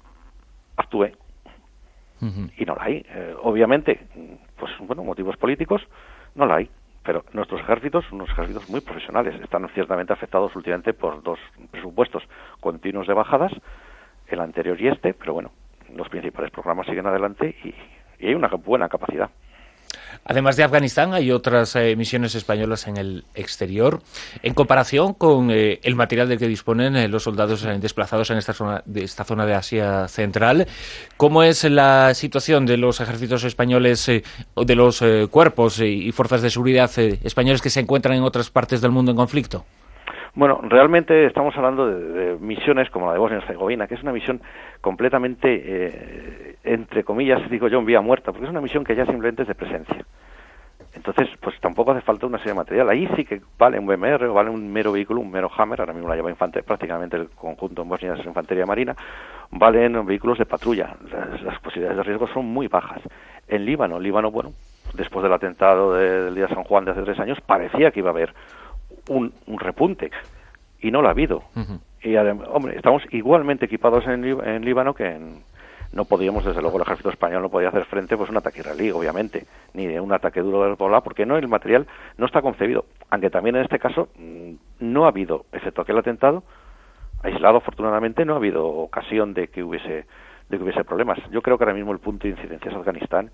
actúe. Uh-huh. Y no la hay. Eh, obviamente, pues bueno, motivos políticos, no la hay. Pero nuestros ejércitos, unos ejércitos muy profesionales, están ciertamente afectados últimamente por dos presupuestos continuos de bajadas, el anterior y este, pero bueno, los principales programas siguen adelante y, y hay una buena capacidad. Además de Afganistán, hay otras eh, misiones españolas en el exterior. En comparación con eh, el material del que disponen eh, los soldados eh, desplazados en esta zona, de esta zona de Asia Central, ¿cómo es la situación de los ejércitos españoles, eh, de los eh, cuerpos eh, y fuerzas de seguridad eh, españoles que se encuentran en otras partes del mundo en conflicto? Bueno, realmente estamos hablando de, de misiones como la de Bosnia y Herzegovina, que es una misión completamente, eh, entre comillas, digo yo, en vía muerta, porque es una misión que ya simplemente es de presencia. Entonces, pues tampoco hace falta una serie de material. Ahí sí que vale un B M R o vale un mero vehículo, un mero Hammer, ahora mismo la lleva infante, prácticamente el conjunto en Bosnia es infantería marina, valen vehículos de patrulla. Las, las posibilidades de riesgo son muy bajas. En Líbano, Líbano, bueno, después del atentado de, del día de San Juan de hace tres años, parecía que iba a haber Un, un repunte y no lo ha habido. Uh-huh. Y además, hombre, estamos igualmente equipados en, en Líbano que en, no podíamos, desde luego el ejército español no podía hacer frente pues un ataque israelí, obviamente, ni de un ataque duro del Hezbolá, porque no, el material no está concebido, aunque también en este caso no ha habido, excepto aquel atentado aislado, afortunadamente no ha habido ocasión de que hubiese de que hubiese problemas. Yo creo que ahora mismo el punto de incidencia es Afganistán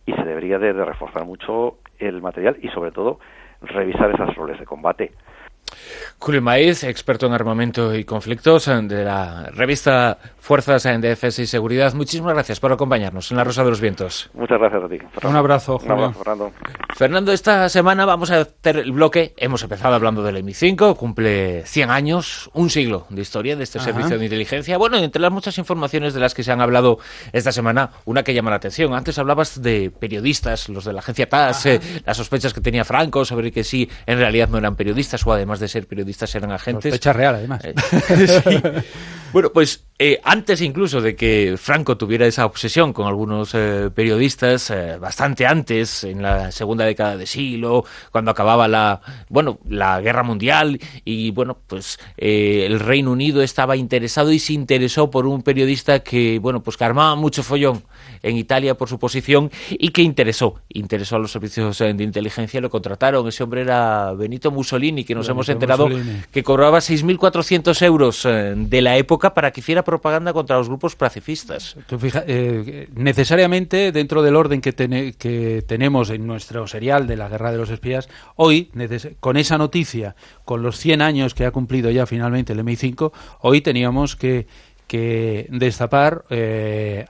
y se debería de, de reforzar mucho el material y sobre todo revisar esas roles de combate. Julio Maiz, experto en armamento y conflictos de la revista Fuerzas de Defensa y Seguridad. Muchísimas gracias por acompañarnos en La Rosa de los Vientos. Muchas gracias a ti, Fernando. Un abrazo, Julio. Un abrazo, Fernando. Fernando, esta semana vamos a hacer el bloque. Hemos empezado hablando del M I cinco, cumple cien años, un siglo de historia de este Ajá. servicio de inteligencia. Bueno, entre las muchas informaciones de las que se han hablado esta semana, una que llama la atención. Antes hablabas de periodistas, los de la agencia T A S, eh, las sospechas que tenía Franco sobre que sí, en realidad no eran periodistas o además de ser periodistas eran agentes. Sospecha real, además. Eh, sí. Bueno, pues eh, antes incluso de que Franco tuviera esa obsesión con algunos eh, periodistas, eh, bastante antes, en la segunda década de siglo, cuando acababa la, bueno, la Guerra Mundial y, bueno, pues eh, el Reino Unido estaba interesado y se interesó por un periodista que, bueno, pues que armaba mucho follón en Italia por su posición y que interesó, interesó a los servicios de inteligencia, lo contrataron. Ese hombre era Benito Mussolini, que nos Benito hemos enterado Mussolini. que cobraba seis mil cuatrocientos euros eh, de la época para que hiciera propaganda contra los grupos pacifistas. Tú fija, eh, necesariamente dentro del orden que, tene, que tenemos en nuestro serial de la Guerra de los Espías, hoy, neces- con esa noticia, con los cien años que ha cumplido ya finalmente el M I cinco, hoy teníamos que que destapar, eh,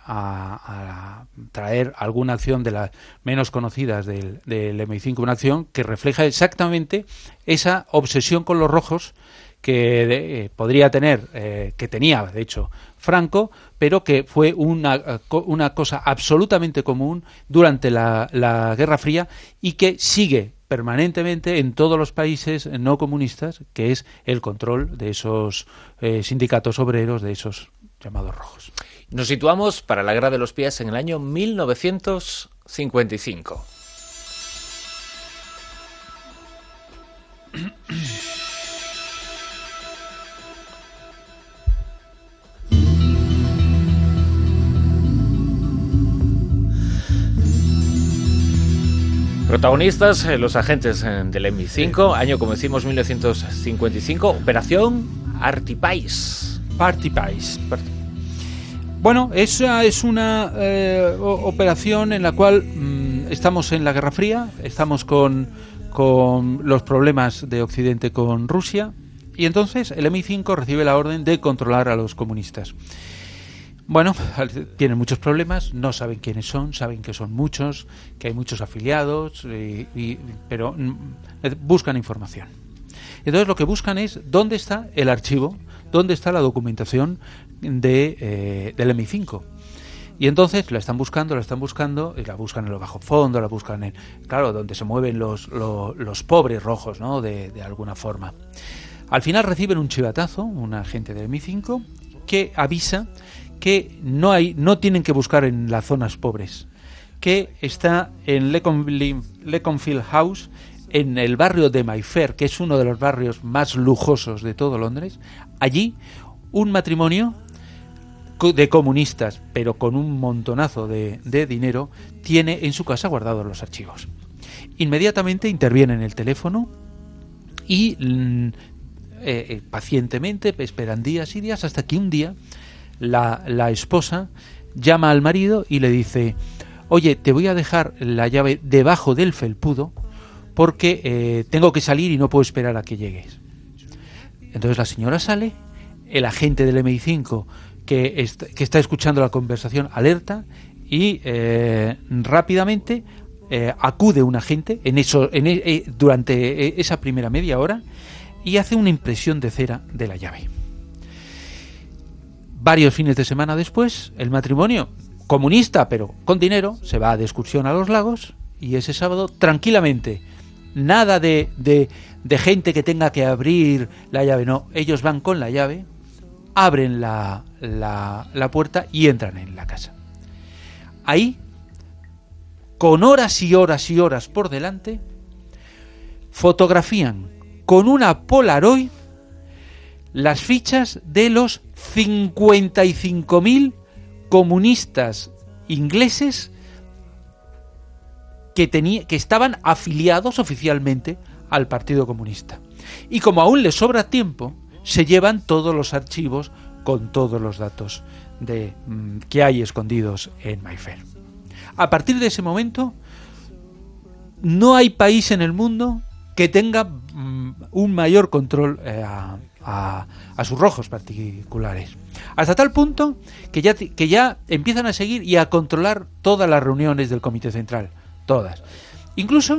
a, a traer alguna acción de las menos conocidas del, del M I cinco, una acción que refleja exactamente esa obsesión con los rojos que de, eh, podría tener, eh, que tenía, de hecho, Franco, pero que fue una, una cosa absolutamente común durante la, la Guerra Fría y que sigue permanentemente en todos los países no comunistas, que es el control de esos eh, sindicatos obreros, de esos llamados rojos. Nos situamos para la Guerra de los Espías en el año mil novecientos cincuenta y cinco. Protagonistas, eh, los agentes eh, del M I cinco, año, como decimos, mil novecientos cincuenta y cinco, Operación Artipice. Party Pies. Bueno, esa es una eh, o- operación en la cual mmm, estamos en la Guerra Fría, estamos con, con los problemas de Occidente con Rusia, y entonces el M I cinco recibe la orden de controlar a los comunistas. Bueno, tienen muchos problemas, no saben quiénes son, saben que son muchos, que hay muchos afiliados, y, y, pero mm, buscan información. Entonces lo que buscan es dónde está el archivo, dónde está la documentación de, eh, del M I cinco. Y entonces la están buscando, la están buscando, y la buscan en el bajo fondo, la buscan en, claro, donde se mueven los, los, los pobres rojos, ¿no? De, de alguna forma. Al final reciben un chivatazo, un agente del M I cinco, que avisa que no hay, no tienen que buscar en las zonas pobres, que está en Leconfield House, en el barrio de Mayfair, que es uno de los barrios más lujosos de todo Londres. Allí un matrimonio de comunistas, pero con un montonazo de, de dinero, tiene en su casa guardados los archivos. Inmediatamente intervienen el teléfono y mm, eh, pacientemente esperan días y días hasta que un día La, la esposa llama al marido y le dice: oye, te voy a dejar la llave debajo del felpudo porque eh, tengo que salir y no puedo esperar a que llegues. Entonces la señora sale, el agente del M I cinco que, est que está escuchando la conversación alerta y eh, rápidamente eh, acude un agente en eso, en, eh, durante esa primera media hora y hace una impresión de cera de la llave. Varios fines de semana después, el matrimonio, comunista pero con dinero, se va de excursión a los lagos y ese sábado, tranquilamente, nada de, de, de gente que tenga que abrir la llave, no, ellos van con la llave, abren la, la, la puerta y entran en la casa. Ahí, con horas y horas y horas por delante, fotografían con una Polaroid las fichas de los cincuenta y cinco mil comunistas ingleses que, tenía, que estaban afiliados oficialmente al Partido Comunista. Y como aún les sobra tiempo, se llevan todos los archivos con todos los datos de, mm, que hay escondidos en Mayfair. a partir de ese momento, no hay país en el mundo que tenga mm, un mayor control eh, a, a, a sus rojos particulares. Hasta tal punto que ya, que ya empiezan a seguir y a controlar todas las reuniones del Comité Central. Todas. Incluso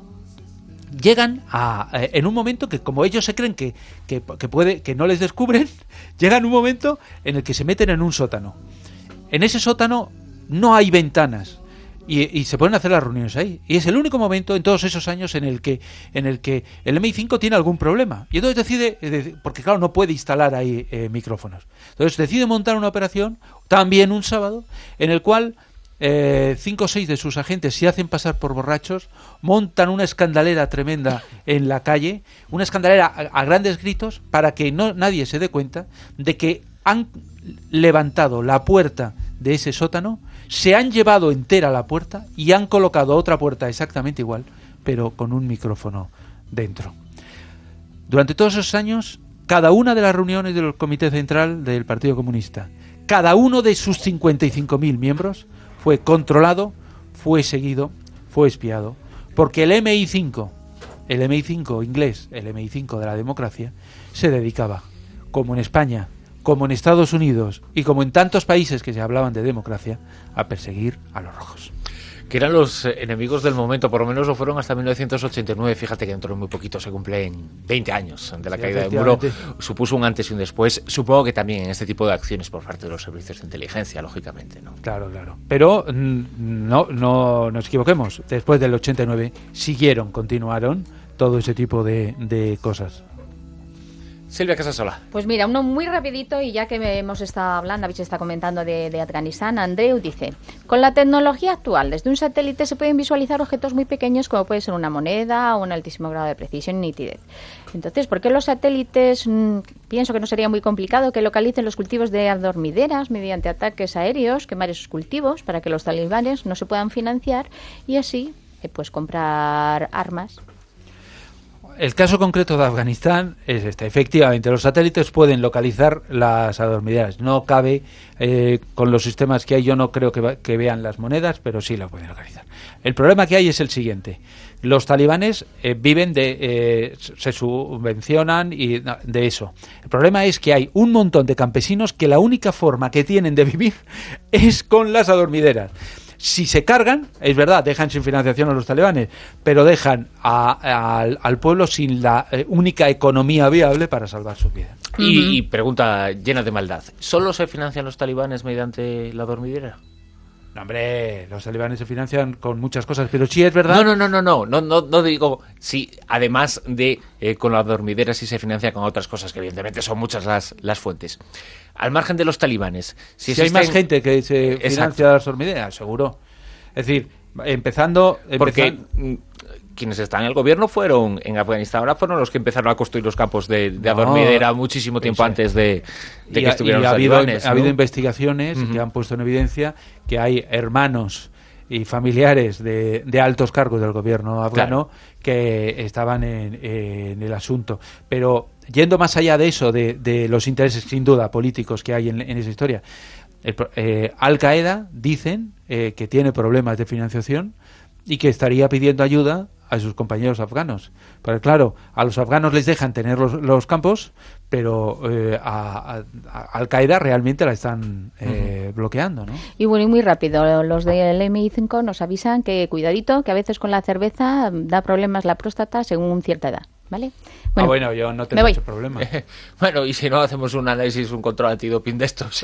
llegan a, eh, en un momento que, como ellos se creen que, que, que, puede, que no les descubren, llegan un momento en el que se meten en un sótano. En ese sótano no hay ventanas. Y, y se ponen a hacer las reuniones ahí. Y es el único momento en todos esos años en el que en el que el M I cinco tiene algún problema. Y entonces decide, porque claro, no puede instalar ahí eh, micrófonos. Entonces decide montar una operación, también un sábado, en el cual eh, cinco o seis de sus agentes se hacen pasar por borrachos, montan una escandalera tremenda en la calle, una escandalera a, a grandes gritos, para que no nadie se dé cuenta de que han levantado la puerta de ese sótano, se han llevado entera la puerta y han colocado otra puerta exactamente igual, pero con un micrófono dentro. Durante todos esos años, cada una de las reuniones del Comité Central del Partido Comunista, cada uno de sus cincuenta y cinco mil miembros fue controlado, fue seguido, fue espiado, porque el M I cinco, el M I cinco inglés, el M I cinco de la democracia, se dedicaba, como en España, como en Estados Unidos y como en tantos países que se hablaban de democracia, a perseguir a los rojos. Que eran los enemigos del momento, por lo menos lo fueron hasta mil novecientos ochenta y nueve. Fíjate que dentro de muy poquito se cumplen veinte años de la sí, caída del muro. Supuso un antes y un después. Supongo que también en este tipo de acciones por parte de los servicios de inteligencia, lógicamente, ¿no? Claro, claro. Pero no, no nos equivoquemos. Después del ochenta y nueve siguieron, continuaron todo ese tipo de, de cosas. Silvia Casasola. Pues mira, uno muy rapidito, y ya que hemos estado hablando, habéis estado comentando de, de Afganistán, Andreu dice: con la tecnología actual, desde un satélite se pueden visualizar objetos muy pequeños como puede ser una moneda o un altísimo grado de precisión y nitidez. Entonces, ¿por qué los satélites, mmm, pienso que no sería muy complicado que localicen los cultivos de adormideras mediante ataques aéreos, quemar esos cultivos para que los talibanes no se puedan financiar y así eh, pues comprar armas? El caso concreto de Afganistán es este. Efectivamente, los satélites pueden localizar las adormideras. No cabe, eh, con los sistemas que hay, yo no creo que, va, que vean las monedas, pero sí lo pueden localizar. El problema que hay es el siguiente. Los talibanes eh, viven de... Eh, se subvencionan y de eso. El problema es que hay un montón de campesinos que la única forma que tienen de vivir es con las adormideras. Si se cargan, es verdad, dejan sin financiación a los talibanes, pero dejan a, a, al, al pueblo sin la eh, única economía viable para salvar sus vidas. Y, uh-huh. y pregunta llena de maldad: ¿solo se financian los talibanes mediante la dormidera? No, hombre, los talibanes se financian con muchas cosas, pero sí es verdad... No, no, no, no, no, no, no, no digo si además de eh, con la dormidera sí se financia con otras cosas, que evidentemente son muchas las, las fuentes. Al margen de los talibanes... Si, si existen... hay más gente que se Exacto. financia las dormideras, seguro. Es decir, empezando... Porque empezando... quienes están en el gobierno fueron, en Afganistán ahora fueron los que empezaron a construir los campos de, de adormidera no, muchísimo tiempo ese. antes de, de que y, estuvieran y los ha habido, talibanes. Ha ¿no? habido investigaciones uh-huh. que han puesto en evidencia que hay hermanos y familiares de, de altos cargos del gobierno afgano claro. que estaban en, en el asunto. Pero yendo más allá de eso, de, de los intereses sin duda políticos que hay en, en esa historia, el, eh, Al-Qaeda dicen eh, que tiene problemas de financiación y que estaría pidiendo ayuda a sus compañeros afganos. Porque claro, a los afganos les dejan tener los, los campos, pero eh, a, a, a Al-Qaeda realmente la están eh, uh-huh. bloqueando, ¿no? Y bueno, y muy rápido, los del M I cinco nos avisan que cuidadito, que a veces con la cerveza da problemas la próstata según cierta edad, ¿vale? Bueno, ah, bueno, yo no tengo mucho problema. Bueno, y si no hacemos un análisis, un control antidoping de estos.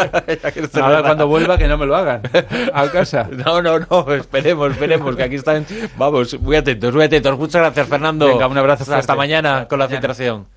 Ahora cuando vuelva que no me lo hagan a casa. No, no, no, esperemos, esperemos, que aquí están. Vamos, muy atentos, muy atentos. Muchas gracias, Fernando. Venga, un abrazo fuerte. Hasta mañana con la filtración.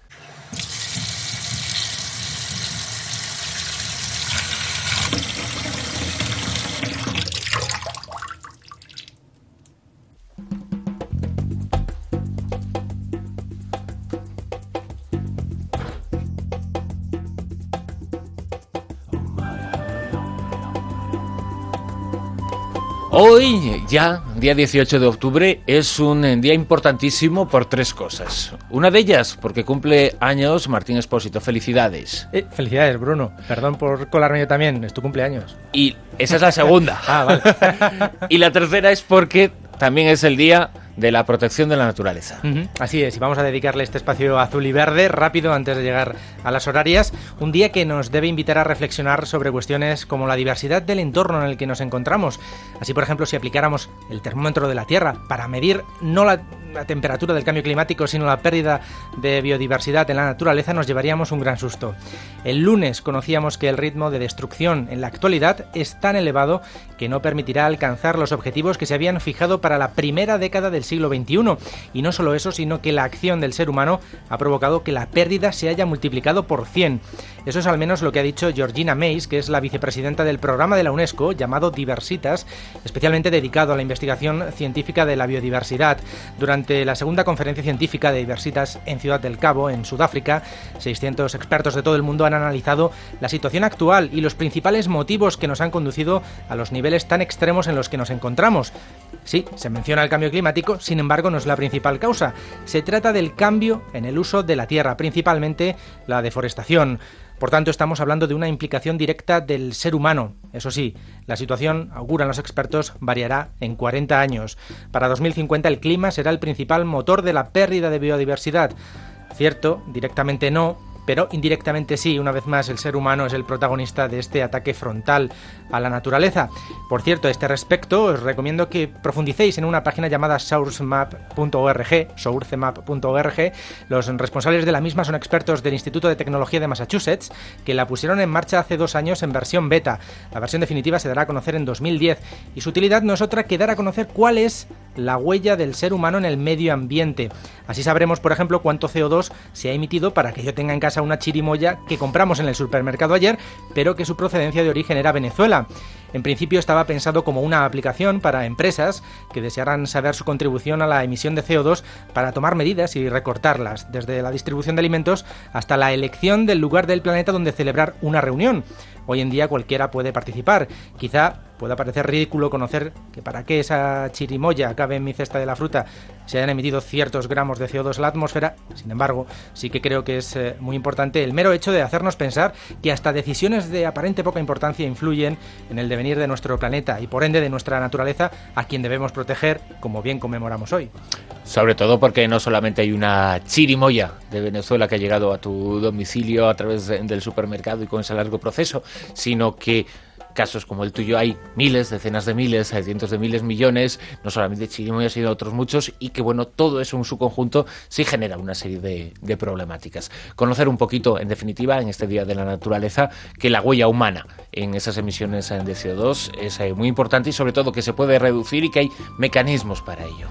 Hoy, ya, día dieciocho de octubre, es un día importantísimo por tres cosas. Una de ellas, porque cumple años Martín Expósito. Felicidades. Eh, felicidades, Bruno. Perdón por colarme yo también, es tu cumpleaños. Y esa es la segunda. Ah, vale. Y la tercera es porque también es el día de la protección de la naturaleza. Uh-huh. Así es, y vamos a dedicarle este espacio azul y verde rápido antes de llegar a las horarias, un día que nos debe invitar a reflexionar sobre cuestiones como la diversidad del entorno en el que nos encontramos. Así, por ejemplo, si aplicáramos el termómetro de la Tierra para medir no la, la temperatura del cambio climático, sino la pérdida de biodiversidad en la naturaleza, nos llevaríamos un gran susto. El lunes conocíamos que el ritmo de destrucción en la actualidad es tan elevado que no permitirá alcanzar los objetivos que se habían fijado para la primera década del siglo veintiuno. Y no solo eso, sino que la acción del ser humano ha provocado que la pérdida se haya multiplicado por cien. Eso es al menos lo que ha dicho Georgina Mays, que es la vicepresidenta del programa de la UNESCO llamado Diversitas, especialmente dedicado a la investigación científica de la biodiversidad. Durante la segunda conferencia científica de Diversitas en Ciudad del Cabo, en Sudáfrica, seiscientos expertos de todo el mundo han analizado la situación actual y los principales motivos que nos han conducido a los niveles tan extremos en los que nos encontramos. Sí, se menciona el cambio climático, sin embargo no es la principal causa. Se trata del cambio en el uso de la tierra, principalmente la deforestación. Por tanto, estamos hablando de una implicación directa del ser humano. Eso sí, la situación, auguran los expertos, variará en cuarenta años. Para dos mil cincuenta el clima será el principal motor de la pérdida de biodiversidad. Cierto, directamente no, pero indirectamente sí. Una vez más, el ser humano es el protagonista de este ataque frontal a la naturaleza. Por cierto, a este respecto, os recomiendo que profundicéis en una página llamada sourcemap punto org, sourcemap punto org. Los responsables de la misma son expertos del Instituto de Tecnología de Massachusetts, que la pusieron en marcha hace dos años en versión beta. La versión definitiva se dará a conocer en dos mil diez, y su utilidad no es otra que dar a conocer cuál es la huella del ser humano en el medio ambiente. Así sabremos, por ejemplo, cuánto C O dos se ha emitido para que yo tenga en casa una chirimoya que compramos en el supermercado ayer, pero que su procedencia de origen era Venezuela. En principio estaba pensado como una aplicación para empresas que desearan saber su contribución a la emisión de C O dos para tomar medidas y recortarlas, desde la distribución de alimentos hasta la elección del lugar del planeta donde celebrar una reunión. Hoy en día cualquiera puede participar. Quizá pueda parecer ridículo conocer que para que esa chirimoya cabe en mi cesta de la fruta se hayan emitido ciertos gramos de C O dos a la atmósfera. Sin embargo, sí que creo que es eh, muy importante el mero hecho de hacernos pensar que hasta decisiones de aparente poca importancia influyen en el devenir de nuestro planeta y por ende de nuestra naturaleza, a quien debemos proteger, como bien conmemoramos hoy. Sobre todo porque no solamente hay una chirimoya de Venezuela que ha llegado a tu domicilio a través de, del supermercado y con ese largo proceso, sino que casos como el tuyo hay miles, decenas de miles, hay cientos de miles, millones, no solamente chirimoyas sino otros muchos, y que bueno, todo eso en su conjunto sí genera una serie de, de problemáticas. Conocer un poquito, en definitiva, en este Día de la Naturaleza, que la huella humana en esas emisiones de C O dos es muy importante y sobre todo que se puede reducir y que hay mecanismos para ello.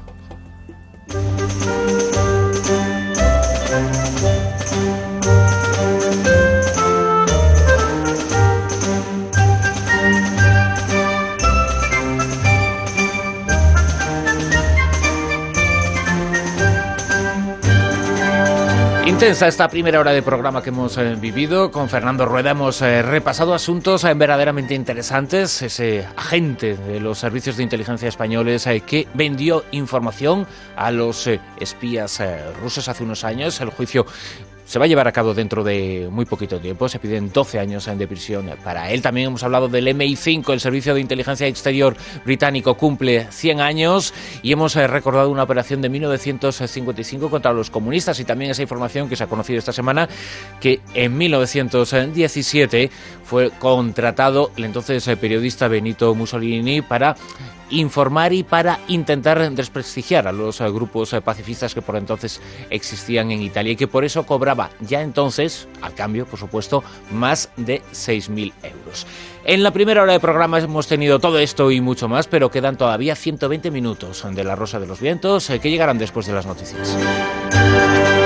Intensa esta primera hora de programa que hemos eh, vivido. Con Fernando Rueda hemos eh, repasado asuntos eh, verdaderamente interesantes. Ese agente de los servicios de inteligencia españoles eh, que vendió información a los eh, espías eh, rusos hace unos años. El juicio se va a llevar a cabo dentro de muy poquito tiempo. Se piden doce años de prisión para él. También hemos hablado del M I cinco, el Servicio de Inteligencia Exterior británico, cumple cien años. Y hemos recordado una operación de mil novecientos cincuenta y cinco contra los comunistas. Y también esa información que se ha conocido esta semana, que en mil novecientos diecisiete fue contratado el entonces periodista Benito Mussolini para informar y para intentar desprestigiar a los grupos pacifistas que por entonces existían en Italia y que por eso cobraba ya entonces, al cambio por supuesto, más de seis mil euros. En la primera hora de programa hemos tenido todo esto y mucho más, pero quedan todavía ciento veinte minutos de La Rosa de los Vientos que llegarán después de las noticias.